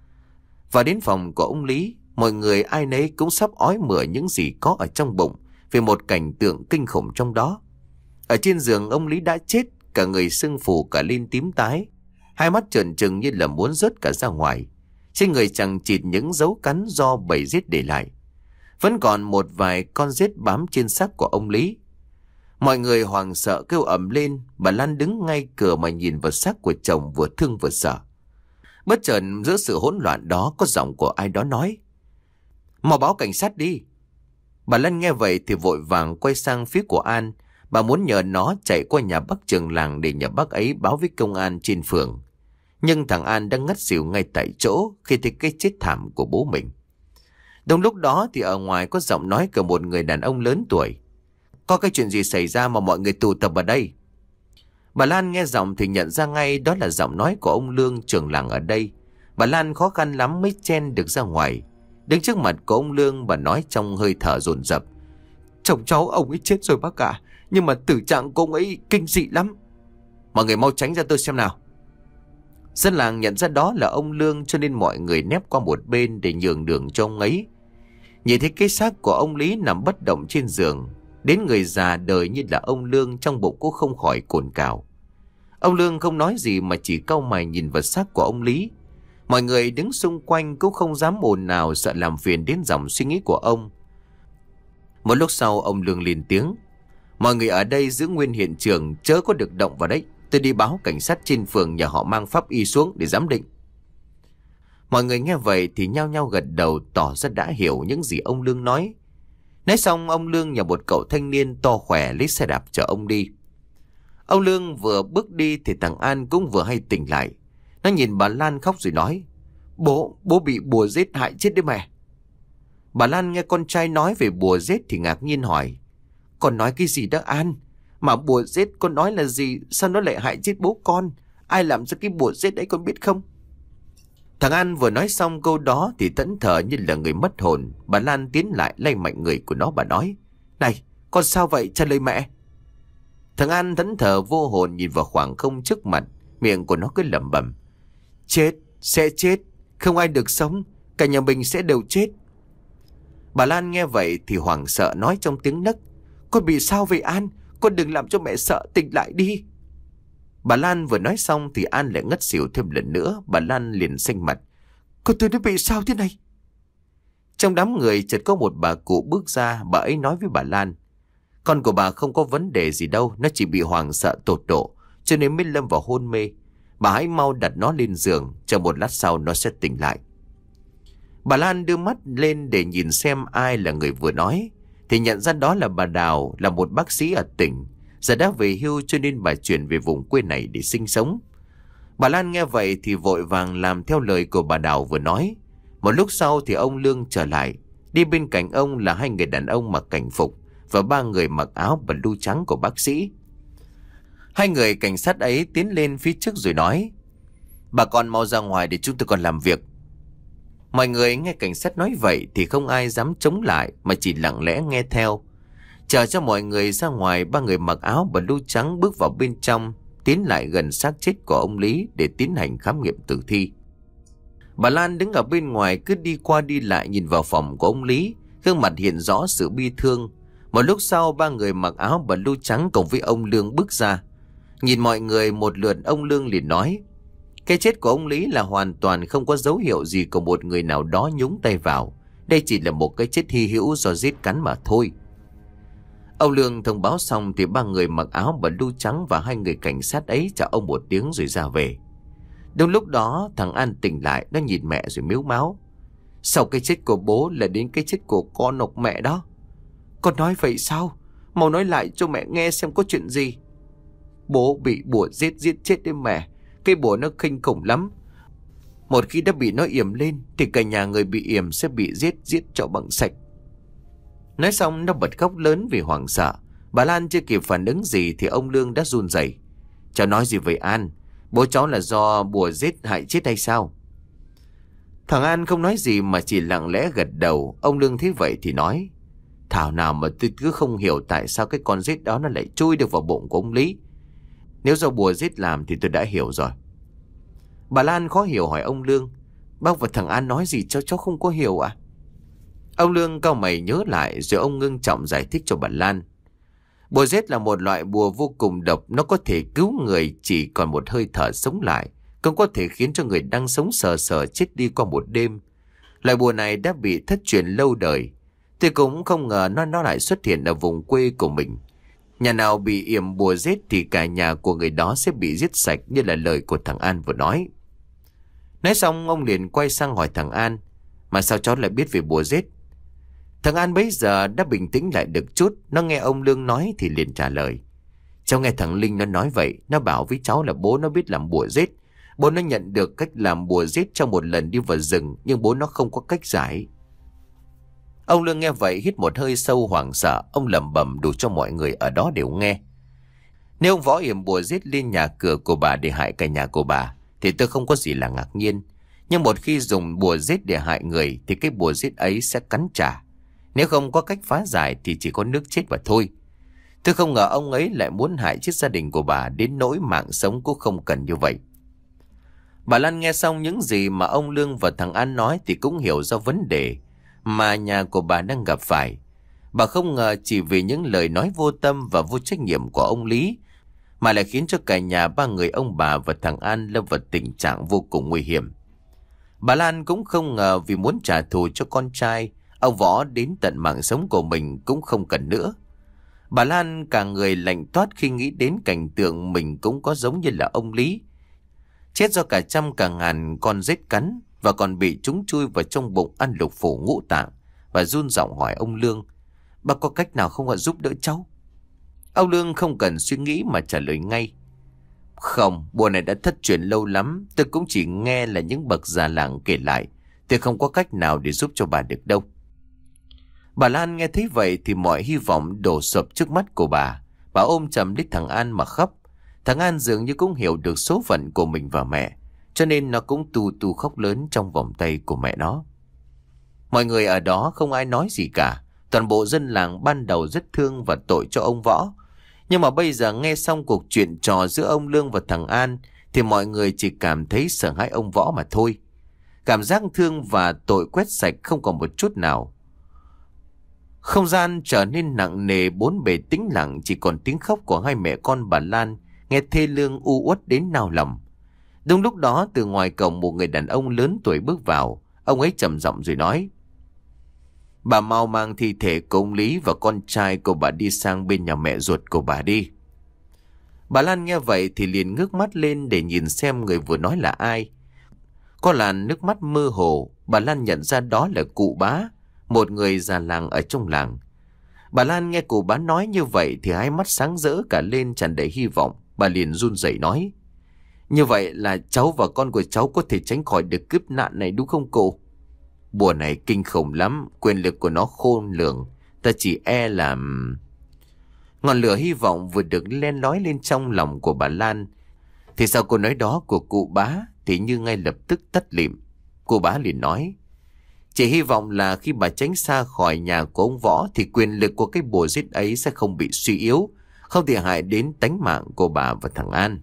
A: Vào đến phòng của ông Lý, mọi người ai nấy cũng sắp ói mửa những gì có ở trong bụng vì một cảnh tượng kinh khủng trong đó. Ở trên giường ông Lý đã chết, cả người sưng phù cả lên tím tái, hai mắt trợn trừng như là muốn rớt cả ra ngoài. Trên người chằng chịt những dấu cắn do bầy rết để lại. Vẫn còn một vài con rết bám trên xác của ông Lý. Mọi người hoảng sợ kêu ầm lên. Bà Lan đứng ngay cửa mà nhìn vào xác của chồng, vừa thương vừa sợ. Bất chợt giữa sự hỗn loạn đó có giọng của ai đó nói: Mau báo cảnh sát đi. Bà Lan nghe vậy thì vội vàng quay sang phía của An. Bà muốn nhờ nó chạy qua nhà bác trưởng làng để nhờ bác ấy báo với công an trên phường. Nhưng thằng An đang ngất xỉu ngay tại chỗ khi thấy cái chết thảm của bố mình. Đồng lúc đó thì ở ngoài có giọng nói của một người đàn ông lớn tuổi: Có cái chuyện gì xảy ra mà mọi người tụ tập ở đây? Bà Lan nghe giọng thì nhận ra ngay đó là giọng nói của ông Lương, trưởng làng ở đây. Bà Lan khó khăn lắm mới chen được ra ngoài. Đứng trước mặt của ông Lương, bà nói trong hơi thở dồn dập: Chồng cháu ông ấy chết rồi bác ạ, nhưng mà tử trạng của ông ấy kinh dị lắm. Mọi người mau tránh ra tôi xem nào. Dân làng nhận ra đó là ông Lương, cho nên mọi người nép qua một bên để nhường đường cho ông ấy. Nhìn thấy cái xác của ông Lý nằm bất động trên giường, đến người già đời như là ông Lương trong bụng cũng không khỏi cồn cào. Ông Lương không nói gì mà chỉ cau mày nhìn vào xác của ông Lý. Mọi người đứng xung quanh cũng không dám ồn nào, sợ làm phiền đến dòng suy nghĩ của ông. Một lúc sau ông Lương lên tiếng: Mọi người ở đây giữ nguyên hiện trường, chớ có được động vào đấy. Tôi đi báo cảnh sát trên phường nhờ họ mang pháp y xuống để giám định. Mọi người nghe vậy thì nhao nhao gật đầu tỏ ra đã hiểu những gì ông Lương nói. Nói xong ông Lương nhờ một cậu thanh niên to khỏe lấy xe đạp chở ông đi. Ông Lương vừa bước đi thì thằng An cũng vừa hay tỉnh lại. Nó nhìn bà Lan khóc rồi nói: Bố, bố bị bùa giết hại chết đấy mẹ. Bà Lan nghe con trai nói về bùa giết thì ngạc nhiên hỏi: Con nói cái gì đó An? Mà bùa giết con nói là gì? Sao nó lại hại chết bố con? Ai làm ra cái bùa giết đấy con biết không? Thằng An vừa nói xong câu đó thì thẫn thờ như là người mất hồn. Bà Lan tiến lại lay mạnh người của nó, bà nói: Này, con sao vậy? Trả lời mẹ. Thằng An thẫn thờ vô hồn nhìn vào khoảng không trước mặt, miệng của nó cứ lẩm bẩm: Chết, sẽ chết, không ai được sống, cả nhà mình sẽ đều chết. Bà Lan nghe vậy thì hoảng sợ nói trong tiếng nấc: Con bị sao vậy An? Con đừng làm cho mẹ sợ, tỉnh lại đi. Bà Lan vừa nói xong thì An lại ngất xỉu thêm lần nữa. Bà Lan liền xanh mặt: Con tôi nó bị sao thế này? Trong đám người chợt có một bà cụ bước ra. Bà ấy nói với bà Lan: Con của bà không có vấn đề gì đâu, nó chỉ bị hoảng sợ tột độ cho nên mới lâm vào hôn mê. Bà hãy mau đặt nó lên giường, chờ một lát sau nó sẽ tỉnh lại. Bà Lan đưa mắt lên để nhìn xem ai là người vừa nói thì nhận ra đó là bà Đào, là một bác sĩ ở tỉnh. Giờ đã về hưu cho nên bà chuyển về vùng quê này để sinh sống. Bà Lan nghe vậy thì vội vàng làm theo lời của bà Đào vừa nói. Một lúc sau thì ông Lương trở lại. Đi bên cạnh ông là hai người đàn ông mặc cảnh phục và ba người mặc áo blue trắng của bác sĩ. Hai người cảnh sát ấy tiến lên phía trước rồi nói: Bà con mau ra ngoài để chúng tôi còn làm việc. Mọi người nghe cảnh sát nói vậy thì không ai dám chống lại mà chỉ lặng lẽ nghe theo. Chờ cho mọi người ra ngoài, ba người mặc áo blue trắng bước vào bên trong, tiến lại gần xác chết của ông Lý để tiến hành khám nghiệm tử thi. Bà Lan đứng ở bên ngoài cứ đi qua đi lại nhìn vào phòng của ông Lý, gương mặt hiện rõ sự bi thương. Một lúc sau, ba người mặc áo blue trắng cùng với ông Lương bước ra. Nhìn mọi người một lượt, ông Lương liền nói: cái chết của ông Lý là hoàn toàn không có dấu hiệu gì của một người nào đó nhúng tay vào. Đây chỉ là một cái chết hy hữu do giết cắn mà thôi. Ông Lương thông báo xong thì ba người mặc áo blue trắng và hai người cảnh sát ấy chào ông một tiếng rồi ra về. Đúng lúc đó thằng An tỉnh lại, nó nhìn mẹ rồi mếu máo: sau cái chết của bố là đến cái chết của con nọc mẹ đó. Con nói vậy sao? Mau nói lại cho mẹ nghe xem có chuyện gì. Bố bị bùa giết giết chết đấy mẹ. Cái bùa nó kinh khủng lắm. Một khi đã bị nó yểm lên thì cả nhà người bị yểm sẽ bị giết giết cho bằng sạch. Nói xong nó bật khóc lớn vì hoảng sợ. Bà Lan chưa kịp phản ứng gì thì ông Lương đã run rẩy: cháu nói gì vậy An? Bố cháu là do bùa giết hại chết hay sao? Thằng An không nói gì mà chỉ lặng lẽ gật đầu. Ông Lương thấy vậy thì nói: thảo nào mà tôi cứ không hiểu tại sao cái con giết đó nó lại chui được vào bụng của ông Lý. Nếu do bùa giết làm thì tôi đã hiểu rồi. Bà Lan khó hiểu hỏi ông Lương: bác và thằng An nói gì cháu cháu không có hiểu à? Ông Lương cau mày nhớ lại rồi ông ngưng trọng giải thích cho bà Lan: bùa giết là một loại bùa vô cùng độc. Nó có thể cứu người chỉ còn một hơi thở sống lại, cũng có thể khiến cho người đang sống sờ sờ chết đi qua một đêm. Loại bùa này đã bị thất truyền lâu đời. Tôi cũng không ngờ nó nó lại xuất hiện ở vùng quê của mình. Nhà nào bị yểm bùa giết thì cả nhà của người đó sẽ bị giết sạch, như là lời của thằng An vừa nói. Nói xong ông liền quay sang hỏi thằng An: mà sao cháu lại biết về bùa giết? Thằng An bấy giờ đã bình tĩnh lại được chút. Nó nghe ông Lương nói thì liền trả lời: cháu nghe thằng Linh nó nói vậy. Nó bảo với cháu là bố nó biết làm bùa giết. Bố nó nhận được cách làm bùa giết trong một lần đi vào rừng, nhưng bố nó không có cách giải. Ông Lương nghe vậy hít một hơi sâu hoảng sợ. Ông lẩm bẩm đủ cho mọi người ở đó đều nghe: nếu ông Võ yểm bùa giết lên nhà cửa của bà để hại cả nhà của bà thì tôi không có gì là ngạc nhiên. Nhưng một khi dùng bùa giết để hại người thì cái bùa giết ấy sẽ cắn trả. Nếu không có cách phá giải thì chỉ có nước chết mà thôi. Tôi không ngờ ông ấy lại muốn hại chết gia đình của bà đến nỗi mạng sống cũng không cần như vậy. Bà Lan nghe xong những gì mà ông Lương và thằng An nói thì cũng hiểu ra vấn đề mà nhà của bà đang gặp phải. Bà không ngờ chỉ vì những lời nói vô tâm và vô trách nhiệm của ông Lý mà lại khiến cho cả nhà ba người ông bà và thằng An lâm vào tình trạng vô cùng nguy hiểm. Bà Lan cũng không ngờ vì muốn trả thù cho con trai, ông Võ đến tận mạng sống của mình cũng không cần nữa. Bà Lan cả người lạnh toát khi nghĩ đến cảnh tượng mình cũng có giống như là ông Lý, chết do cả trăm cả ngàn con rết cắn và còn bị chúng chui vào trong bụng ăn lục phủ ngũ tạng, và run giọng hỏi ông Lương: bác có cách nào không ạ giúp đỡ cháu? Ông Lương không cần suy nghĩ mà trả lời ngay: không, bùa này đã thất truyền lâu lắm. Tôi cũng chỉ nghe là những bậc già làng kể lại. Tôi không có cách nào để giúp cho bà được đâu. Bà Lan nghe thấy vậy thì mọi hy vọng đổ sập trước mắt của bà. Bà ôm chầm lấy thằng An mà khóc. Thằng An dường như cũng hiểu được số phận của mình và mẹ, cho nên nó cũng tu tu khóc lớn trong vòng tay của mẹ nó. Mọi người ở đó không ai nói gì cả. Toàn bộ dân làng ban đầu rất thương và tội cho ông Võ. Nhưng mà bây giờ nghe xong cuộc chuyện trò giữa ông Lương và thằng An thì mọi người chỉ cảm thấy sợ hãi ông Võ mà thôi. Cảm giác thương và tội quét sạch không còn một chút nào. Không gian trở nên nặng nề, bốn bề tĩnh lặng, chỉ còn tiếng khóc của hai mẹ con bà Lan nghe thê lương u uất đến nao lòng. Đúng lúc đó từ ngoài cổng một người đàn ông lớn tuổi bước vào. Ông ấy trầm giọng rồi nói: bà mau mang thi thể của ông Lý và con trai của bà đi sang bên nhà mẹ ruột của bà đi. Bà Lan nghe vậy thì liền ngước mắt lên để nhìn xem người vừa nói là ai. Có làn nước mắt mơ hồ, bà Lan nhận ra đó là cụ Bá, một người già làng ở trong làng. Bà Lan nghe cụ Bá nói như vậy thì hai mắt sáng rỡ cả lên, tràn đầy hy vọng. Bà liền run rẩy nói: như vậy là cháu và con của cháu có thể tránh khỏi được kiếp nạn này đúng không cụ? Bùa này kinh khủng lắm, quyền lực của nó khôn lường. Ta chỉ e là... Ngọn lửa hy vọng vừa được len lói lên trong lòng của bà Lan thì sau câu nói đó của cụ Bá thì như ngay lập tức tắt lịm. Cụ Bá liền nói: Chỉ hy vọng là khi bà tránh xa khỏi nhà của ông Võ thì quyền lực của cái bùa giết ấy sẽ không bị suy yếu, không thiệt hại đến tánh mạng của bà và thằng An.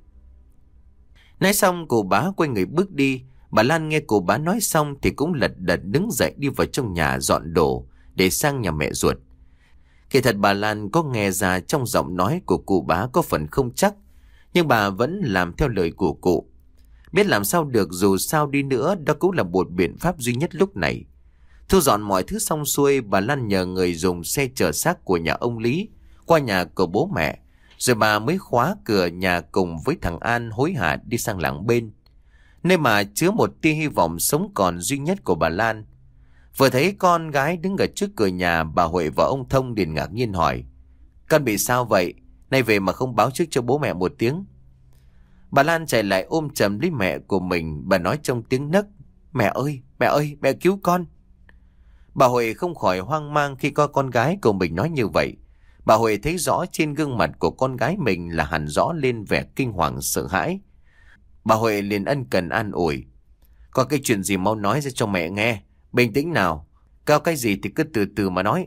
A: Nói xong cô bá quay người bước đi. Bà Lan nghe cô bá nói xong thì cũng lật đật đứng dậy đi vào trong nhà dọn đồ để sang nhà mẹ ruột. Kỳ thật bà Lan có nghe ra trong giọng nói của cụ bá có phần không chắc, nhưng bà vẫn làm theo lời của cụ. Biết làm sao được, dù sao đi nữa đó cũng là một biện pháp duy nhất lúc này. Thu dọn mọi thứ xong xuôi, bà Lan nhờ người dùng xe chở xác của nhà ông Lý qua nhà của bố mẹ, rồi bà mới khóa cửa nhà cùng với thằng An hối hả đi sang làng bên, nơi mà chứa một tia hy vọng sống còn duy nhất của bà Lan. Vừa thấy con gái đứng ở trước cửa nhà, bà Huệ và ông Thông liền ngạc nhiên hỏi: "Con bị sao vậy? Nay về mà không báo trước cho bố mẹ một tiếng?" Bà Lan chạy lại ôm chầm lấy mẹ của mình, bà nói trong tiếng nấc: "Mẹ ơi, mẹ ơi, mẹ cứu con." Bà Huệ không khỏi hoang mang khi coi con gái của mình nói như vậy. Bà Huệ thấy rõ trên gương mặt của con gái mình là hằn rõ lên vẻ kinh hoàng sợ hãi. Bà Huệ liền ân cần an ủi: "Có cái chuyện gì mau nói ra cho mẹ nghe. Bình tĩnh nào, cao cái gì thì cứ từ từ mà nói."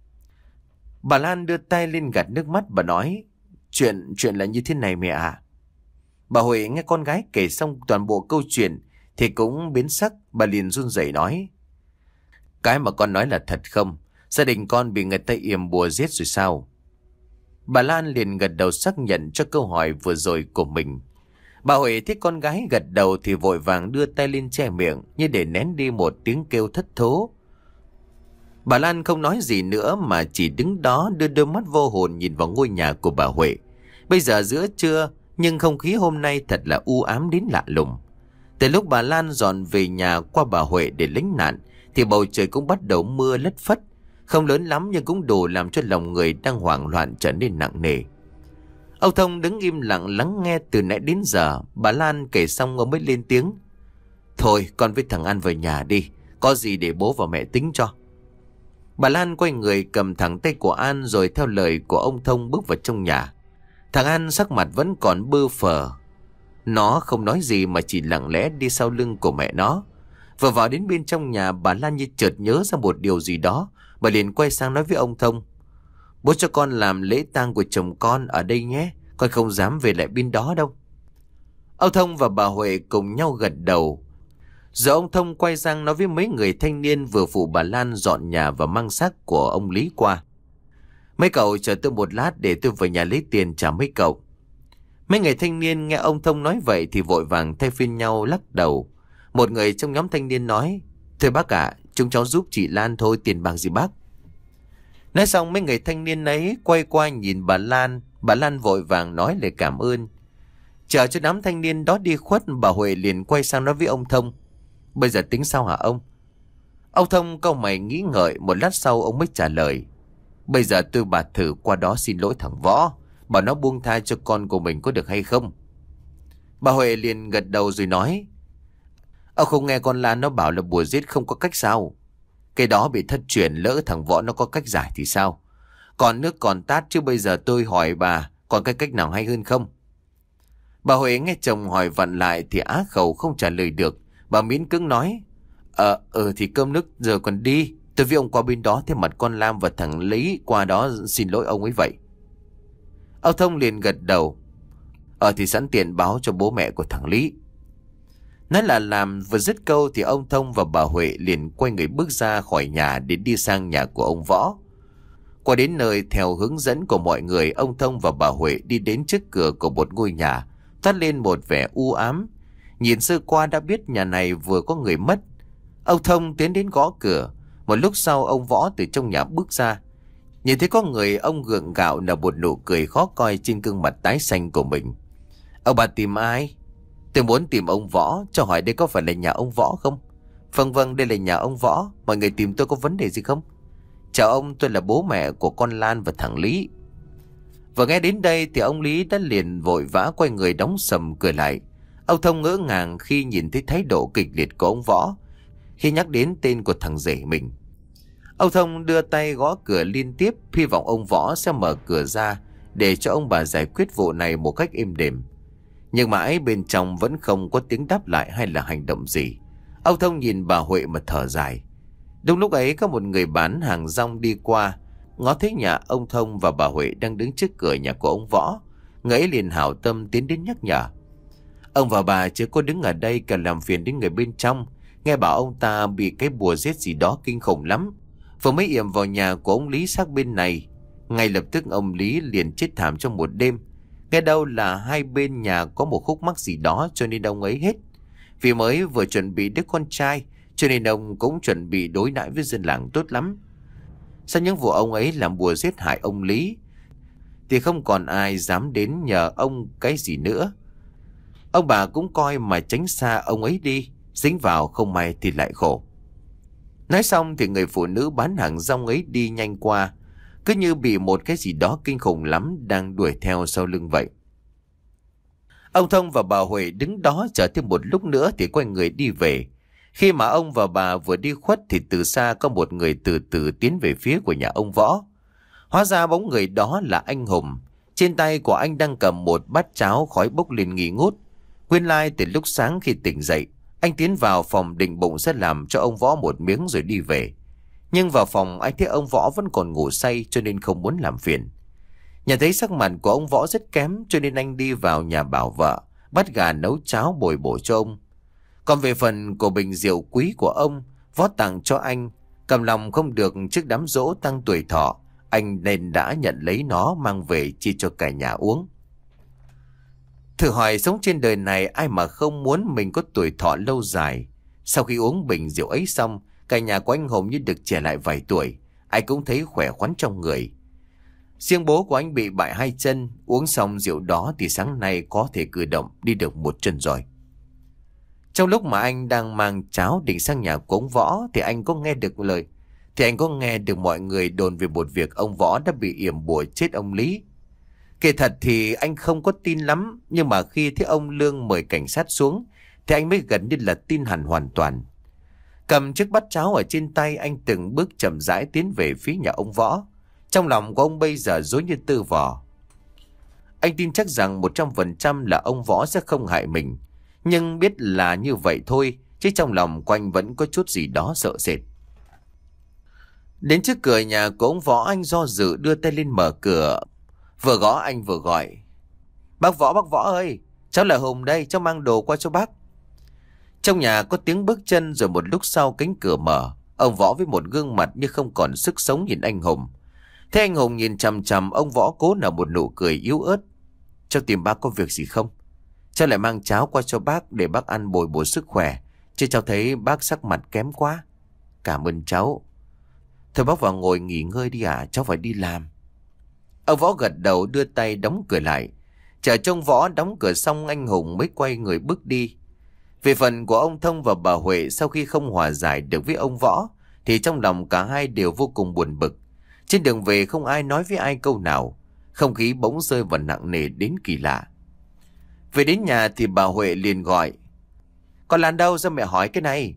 A: Bà Lan đưa tay lên gạt nước mắt, bà nói: Chuyện, chuyện là như thế này mẹ ạ." Bà Huệ nghe con gái kể xong toàn bộ câu chuyện thì cũng biến sắc, bà liền run rẩy nói: "Cái mà con nói là thật không? Gia đình con bị người ta yểm bùa giết rồi sao?" Bà Lan liền gật đầu xác nhận cho câu hỏi vừa rồi của mình. Bà Huệ thấy con gái gật đầu thì vội vàng đưa tay lên che miệng như để nén đi một tiếng kêu thất thố. Bà Lan không nói gì nữa mà chỉ đứng đó đưa đôi mắt vô hồn nhìn vào ngôi nhà của bà Huệ. Bây giờ giữa trưa nhưng không khí hôm nay thật là u ám đến lạ lùng. Từ lúc bà Lan dọn về nhà qua bà Huệ để lánh nạn thì bầu trời cũng bắt đầu mưa lất phất. Không lớn lắm nhưng cũng đủ làm cho lòng người đang hoảng loạn trở nên nặng nề. Ông Thông đứng im lặng lắng nghe từ nãy đến giờ. Bà Lan kể xong ông mới lên tiếng: "Thôi con với thằng An về nhà đi, có gì để bố và mẹ tính cho." Bà Lan quay người cầm thẳng tay của An rồi theo lời của ông Thông bước vào trong nhà. Thằng An sắc mặt vẫn còn bơ phờ. Nó không nói gì mà chỉ lặng lẽ đi sau lưng của mẹ nó. Vừa vào đến bên trong nhà, bà Lan như chợt nhớ ra một điều gì đó. Bà liền quay sang nói với ông Thông: "Bố cho con làm lễ tang của chồng con ở đây nhé, con không dám về lại bên đó đâu." Ông Thông và bà Huệ cùng nhau gật đầu. Rồi ông Thông quay sang nói với mấy người thanh niên vừa phụ bà Lan dọn nhà và mang xác của ông Lý qua: "Mấy cậu chờ tôi một lát để tôi về nhà lấy tiền trả mấy cậu." Mấy người thanh niên nghe ông Thông nói vậy thì vội vàng thay phiên nhau lắc đầu. Một người trong nhóm thanh niên nói: "Thôi bác ạ, chúng cháu giúp chị Lan thôi, tiền bạc gì bác." Nói xong mấy người thanh niên ấy quay qua nhìn bà Lan. Bà Lan vội vàng nói lời cảm ơn. Chờ cho đám thanh niên đó đi khuất, bà Huệ liền quay sang nói với ông Thông: "Bây giờ tính sao hả ông?" Ông Thông cau mày nghĩ ngợi, một lát sau ông mới trả lời: "Bây giờ tôi bà thử qua đó xin lỗi thằng Võ, bảo nó buông tha cho con của mình có được hay không?" Bà Huệ liền gật đầu rồi nói: "Ông không nghe con Lan nó bảo là bùa giết không có cách sao? Cái đó bị thất truyền, lỡ thằng Võ nó có cách giải thì sao? Còn nước còn tát chứ, bây giờ tôi hỏi bà còn cái cách nào hay hơn không?" Bà Huệ nghe chồng hỏi vặn lại thì á khẩu không trả lời được. Bà miễn cưỡng nói: Ờ, ừ thì cơm nước giờ còn đi. Tôi với ông qua bên đó thêm mặt con Lam và thằng Lý qua đó xin lỗi ông ấy vậy." Ông Thông liền gật đầu: "Ờ thì sẵn tiện báo cho bố mẹ của thằng Lý." Nói là làm, vừa dứt câu thì ông Thông và bà Huệ liền quay người bước ra khỏi nhà để đi sang nhà của ông Võ. Qua đến nơi, theo hướng dẫn của mọi người, ông Thông và bà Huệ đi đến trước cửa của một ngôi nhà, toát lên một vẻ u ám. Nhìn sơ qua đã biết nhà này vừa có người mất. Ông Thông tiến đến gõ cửa. Một lúc sau ông Võ từ trong nhà bước ra. Nhìn thấy có người, ông gượng gạo nở một nụ cười khó coi trên gương mặt tái xanh của mình. "Ông bà tìm ai?" "Tôi muốn tìm ông Võ, cho hỏi đây có phải là nhà ông Võ không?" "Vâng vâng, đây là nhà ông Võ. Mọi người tìm tôi có vấn đề gì không?" "Chào ông, tôi là bố mẹ của con Lan và thằng Lý." Và nghe đến đây thì ông Lý đã liền vội vã quay người đóng sầm cửa lại. Ông Thông ngỡ ngàng khi nhìn thấy thái độ kịch liệt của ông Võ khi nhắc đến tên của thằng rể mình. Ông Thông đưa tay gõ cửa liên tiếp, hy vọng ông Võ sẽ mở cửa ra để cho ông bà giải quyết vụ này một cách êm đềm. Nhưng mãi bên trong vẫn không có tiếng đáp lại hay là hành động gì. Ông Thông nhìn bà Huệ mà thở dài. Đúng lúc ấy có một người bán hàng rong đi qua, ngó thấy nhà ông Thông và bà Huệ đang đứng trước cửa nhà của ông Võ. Người ấy liền hảo tâm tiến đến nhắc nhở: ông và bà chứ có đứng ở đây cần làm phiền đến người bên trong. Nghe bảo ông ta bị cái bùa giết gì đó kinh khủng lắm, vừa mới yểm vào nhà của ông Lý sát bên này. Ngay lập tức ông Lý liền chết thảm trong một đêm. Nghe đâu là hai bên nhà có một khúc mắc gì đó cho nên ông ấy hết. Vì mới vừa chuẩn bị đứa con trai cho nên ông cũng chuẩn bị đối đãi với dân làng tốt lắm. Sau những vụ ông ấy làm bùa giết hại ông Lý thì không còn ai dám đến nhờ ông cái gì nữa. Ông bà cũng coi mà tránh xa ông ấy đi, dính vào không may thì lại khổ. Nói xong thì người phụ nữ bán hàng rong ấy đi nhanh qua, cứ như bị một cái gì đó kinh khủng lắm đang đuổi theo sau lưng vậy. Ông Thông và bà Huệ đứng đó chờ thêm một lúc nữa thì quay người đi về. Khi mà ông và bà vừa đi khuất thì từ xa có một người từ từ tiến về phía của nhà ông Võ. Hóa ra bóng người đó là anh Hùng. Trên tay của anh đang cầm một bát cháo khói bốc lên nghi ngút. Nguyên lai từ lúc sáng khi tỉnh dậy, anh tiến vào phòng định bụng sẽ làm cho ông Võ một miếng rồi đi về. Nhưng vào phòng anh thấy ông Võ vẫn còn ngủ say cho nên không muốn làm phiền. Nhận thấy sắc mặt của ông Võ rất kém cho nên anh đi vào nhà bảo vợ, bắt gà nấu cháo bồi bổ cho ông. Còn về phần của bình rượu quý của ông, Võ tặng cho anh, cầm lòng không được trước đám giỗ tăng tuổi thọ, anh nên đã nhận lấy nó mang về chia cho cả nhà uống. Thử hỏi sống trên đời này ai mà không muốn mình có tuổi thọ lâu dài. Sau khi uống bình rượu ấy xong, cả nhà của anh Hùng như được trẻ lại vài tuổi, ai cũng thấy khỏe khoắn trong người. Riêng bố của anh bị bại hai chân, uống xong rượu đó thì sáng nay có thể cử động đi được một chân rồi. Trong lúc mà anh đang mang cháo định sang nhà của ông Võ thì anh có nghe được lời Thì anh có nghe được mọi người đồn về một việc ông Võ đã bị yểm bùa chết ông Lý. Kể thật thì anh không có tin lắm, nhưng mà khi thấy ông Lương mời cảnh sát xuống thì anh mới gần như là tin hẳn hoàn toàn. Cầm chiếc bát cháo ở trên tay, anh từng bước chậm rãi tiến về phía nhà ông Võ. Trong lòng của ông bây giờ rối như tơ vò. Anh tin chắc rằng một trăm phần trăm là ông Võ sẽ không hại mình, nhưng biết là như vậy thôi, chứ trong lòng của anh vẫn có chút gì đó sợ sệt. Đến trước cửa nhà của ông Võ, anh do dự đưa tay lên mở cửa. Vừa gõ anh vừa gọi: bác Võ, bác Võ ơi, cháu là Hùng đây, cháu mang đồ qua cho bác. Trong nhà có tiếng bước chân, rồi một lúc sau cánh cửa mở. Ông Võ với một gương mặt như không còn sức sống nhìn anh Hùng. Thế anh Hùng nhìn chằm chằm ông Võ, cố nở một nụ cười yếu ớt: cháu tìm bác có việc gì không? Cháu lại mang cháo qua cho bác để bác ăn bồi bổ sức khỏe, chứ cháu thấy bác sắc mặt kém quá. Cảm ơn cháu. Thôi bác vào ngồi nghỉ ngơi đi ạ, cháu phải đi làm. Ông Võ gật đầu đưa tay đóng cửa lại. Chờ trông Võ đóng cửa xong, anh Hùng mới quay người bước đi. Về phần của ông Thông và bà Huệ, sau khi không hòa giải được với ông Võ thì trong lòng cả hai đều vô cùng buồn bực. Trên đường về không ai nói với ai câu nào. Không khí bỗng rơi vào nặng nề đến kỳ lạ. Về đến nhà thì bà Huệ liền gọi: con Lan đâu, sao mẹ hỏi cái này?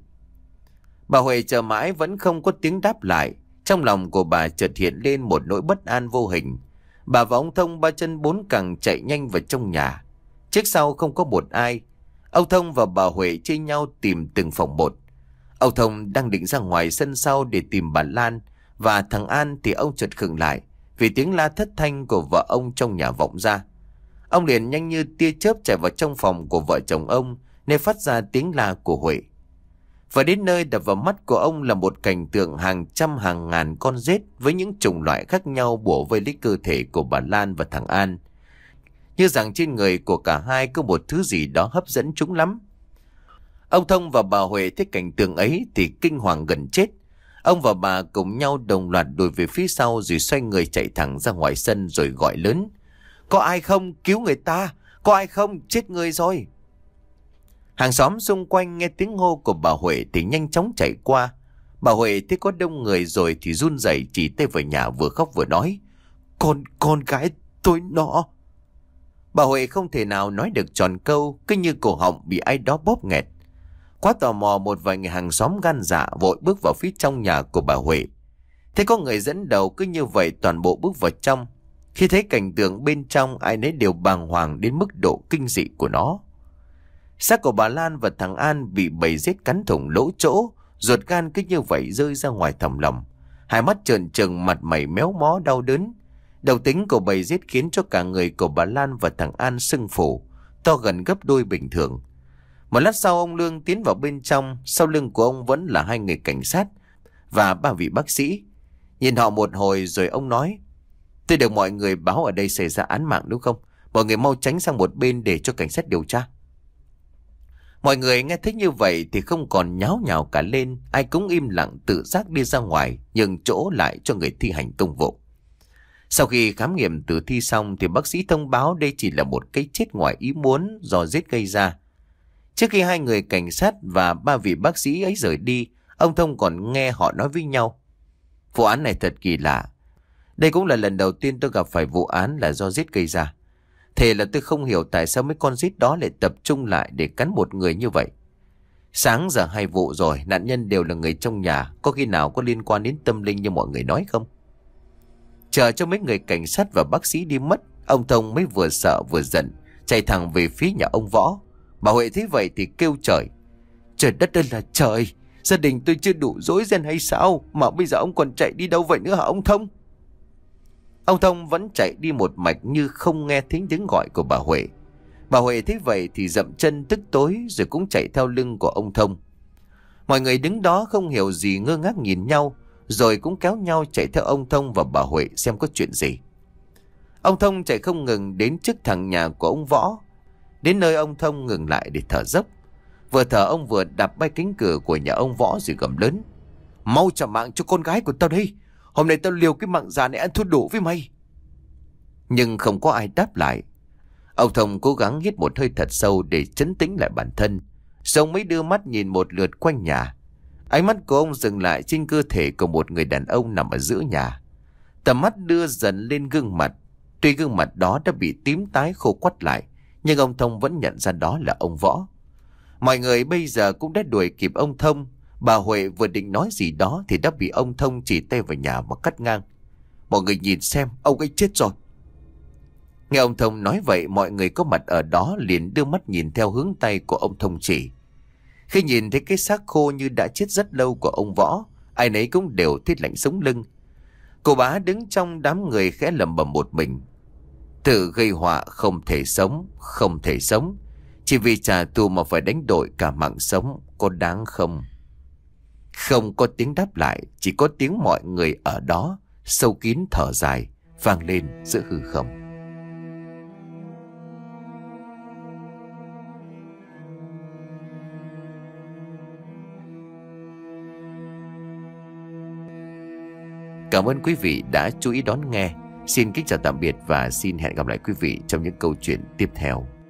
A: Bà Huệ chờ mãi vẫn không có tiếng đáp lại. Trong lòng của bà chợt hiện lên một nỗi bất an vô hình. Bà và ông Thông ba chân bốn cẳng chạy nhanh vào trong nhà. Trước sau không có một ai. Ông Thông và bà Huệ chia nhau tìm từng phòng một. Ông Thông đang định ra ngoài sân sau để tìm bà Lan và thằng An thì ông chợt khựng lại vì tiếng la thất thanh của vợ ông trong nhà vọng ra. Ông liền nhanh như tia chớp chạy vào trong phòng của vợ chồng ông, nơi phát ra tiếng la của Huệ. Và đến nơi đập vào mắt của ông là một cảnh tượng hàng trăm hàng ngàn con rết với những chủng loại khác nhau bủa vây lấy cơ thể của bà Lan và thằng An. Như rằng trên người của cả hai có một thứ gì đó hấp dẫn chúng lắm. Ông Thông và bà Huệ thấy cảnh tượng ấy thì kinh hoàng gần chết. Ông và bà cùng nhau đồng loạt đuổi về phía sau rồi xoay người chạy thẳng ra ngoài sân rồi gọi lớn: có ai không? Cứu người ta! Có ai không? Chết người rồi! Hàng xóm xung quanh nghe tiếng hô của bà Huệ thì nhanh chóng chạy qua. Bà Huệ thấy có đông người rồi thì run rẩy chỉ tay vào nhà, vừa khóc vừa nói: Con, con gái tôi nó... Bà Huệ không thể nào nói được tròn câu, cứ như cổ họng bị ai đó bóp nghẹt. Quá tò mò, một vài người hàng xóm gan dạ vội bước vào phía trong nhà của bà Huệ. Thế có người dẫn đầu, cứ như vậy toàn bộ bước vào trong. Khi thấy cảnh tượng bên trong, ai nấy đều bàng hoàng đến mức độ kinh dị của nó. Xác của bà Lan và thằng An bị bầy rết cắn thủng lỗ chỗ, ruột gan cứ như vậy rơi ra ngoài thòng lòng. Hai mắt trợn trừng, mặt mày méo mó đau đớn. Đầu tính của bầy giết khiến cho cả người của bà Lan và thằng An sưng phù, to gần gấp đôi bình thường. Một lát sau ông Lương tiến vào bên trong, sau lưng của ông vẫn là hai người cảnh sát và ba vị bác sĩ. Nhìn họ một hồi rồi ông nói: tôi được mọi người báo ở đây xảy ra án mạng đúng không? Mọi người mau tránh sang một bên để cho cảnh sát điều tra. Mọi người nghe thấy như vậy thì không còn nháo nhào cả lên, ai cũng im lặng tự giác đi ra ngoài, nhường chỗ lại cho người thi hành công vụ. Sau khi khám nghiệm tử thi xong thì bác sĩ thông báo đây chỉ là một cái chết ngoài ý muốn do giết gây ra. Trước khi hai người cảnh sát và ba vị bác sĩ ấy rời đi, ông Thông còn nghe họ nói với nhau: vụ án này thật kỳ lạ. Đây cũng là lần đầu tiên tôi gặp phải vụ án là do giết gây ra. Thế là tôi không hiểu tại sao mấy con giết đó lại tập trung lại để cắn một người như vậy. Sáng giờ hai vụ rồi, nạn nhân đều là người trong nhà, có khi nào có liên quan đến tâm linh như mọi người nói không? Chờ cho mấy người cảnh sát và bác sĩ đi mất, ông Thông mới vừa sợ vừa giận, chạy thẳng về phía nhà ông Võ. Bà Huệ thấy vậy thì kêu trời: trời đất ơi là trời, gia đình tôi chưa đủ rối ren hay sao mà bây giờ ông còn chạy đi đâu vậy nữa hả ông Thông? Ông Thông vẫn chạy đi một mạch như không nghe tiếng tiếng gọi của bà Huệ. Bà Huệ thấy vậy thì dậm chân tức tối rồi cũng chạy theo lưng của ông Thông. Mọi người đứng đó không hiểu gì, ngơ ngác nhìn nhau, rồi cũng kéo nhau chạy theo ông Thông và bà Huệ xem có chuyện gì. Ông Thông chạy không ngừng đến trước thẳng nhà của ông Võ. Đến nơi ông Thông ngừng lại để thở dốc. Vừa thở ông vừa đạp bay cánh cửa của nhà ông Võ rồi gầm lớn: mau trả mạng cho con gái của tao đây, hôm nay tao liều cái mạng già này ăn thua đủ với mày. Nhưng không có ai đáp lại. Ông Thông cố gắng hít một hơi thật sâu để trấn tĩnh lại bản thân, rồi ông mới đưa mắt nhìn một lượt quanh nhà. Ánh mắt của ông dừng lại trên cơ thể của một người đàn ông nằm ở giữa nhà. Tầm mắt đưa dần lên gương mặt. Tuy gương mặt đó đã bị tím tái khô quắt lại, nhưng ông Thông vẫn nhận ra đó là ông Võ. Mọi người bây giờ cũng đã đuổi kịp ông Thông. Bà Huệ vừa định nói gì đó thì đã bị ông Thông chỉ tay vào nhà mà cắt ngang: mọi người nhìn xem, ông ấy chết rồi. Nghe ông Thông nói vậy, mọi người có mặt ở đó liền đưa mắt nhìn theo hướng tay của ông Thông chỉ. Khi nhìn thấy cái xác khô như đã chết rất lâu của ông Võ, ai nấy cũng đều thấy lạnh sống lưng. Cô bá đứng trong đám người khẽ lẩm bẩm một mình: tự gây họa không thể sống, không thể sống. Chỉ vì trả thù mà phải đánh đổi cả mạng sống, có đáng không? Không có tiếng đáp lại, chỉ có tiếng mọi người ở đó sâu kín thở dài vang lên giữa hư không. Cảm ơn quý vị đã chú ý đón nghe. Xin kính chào tạm biệt và xin hẹn gặp lại quý vị trong những câu chuyện tiếp theo.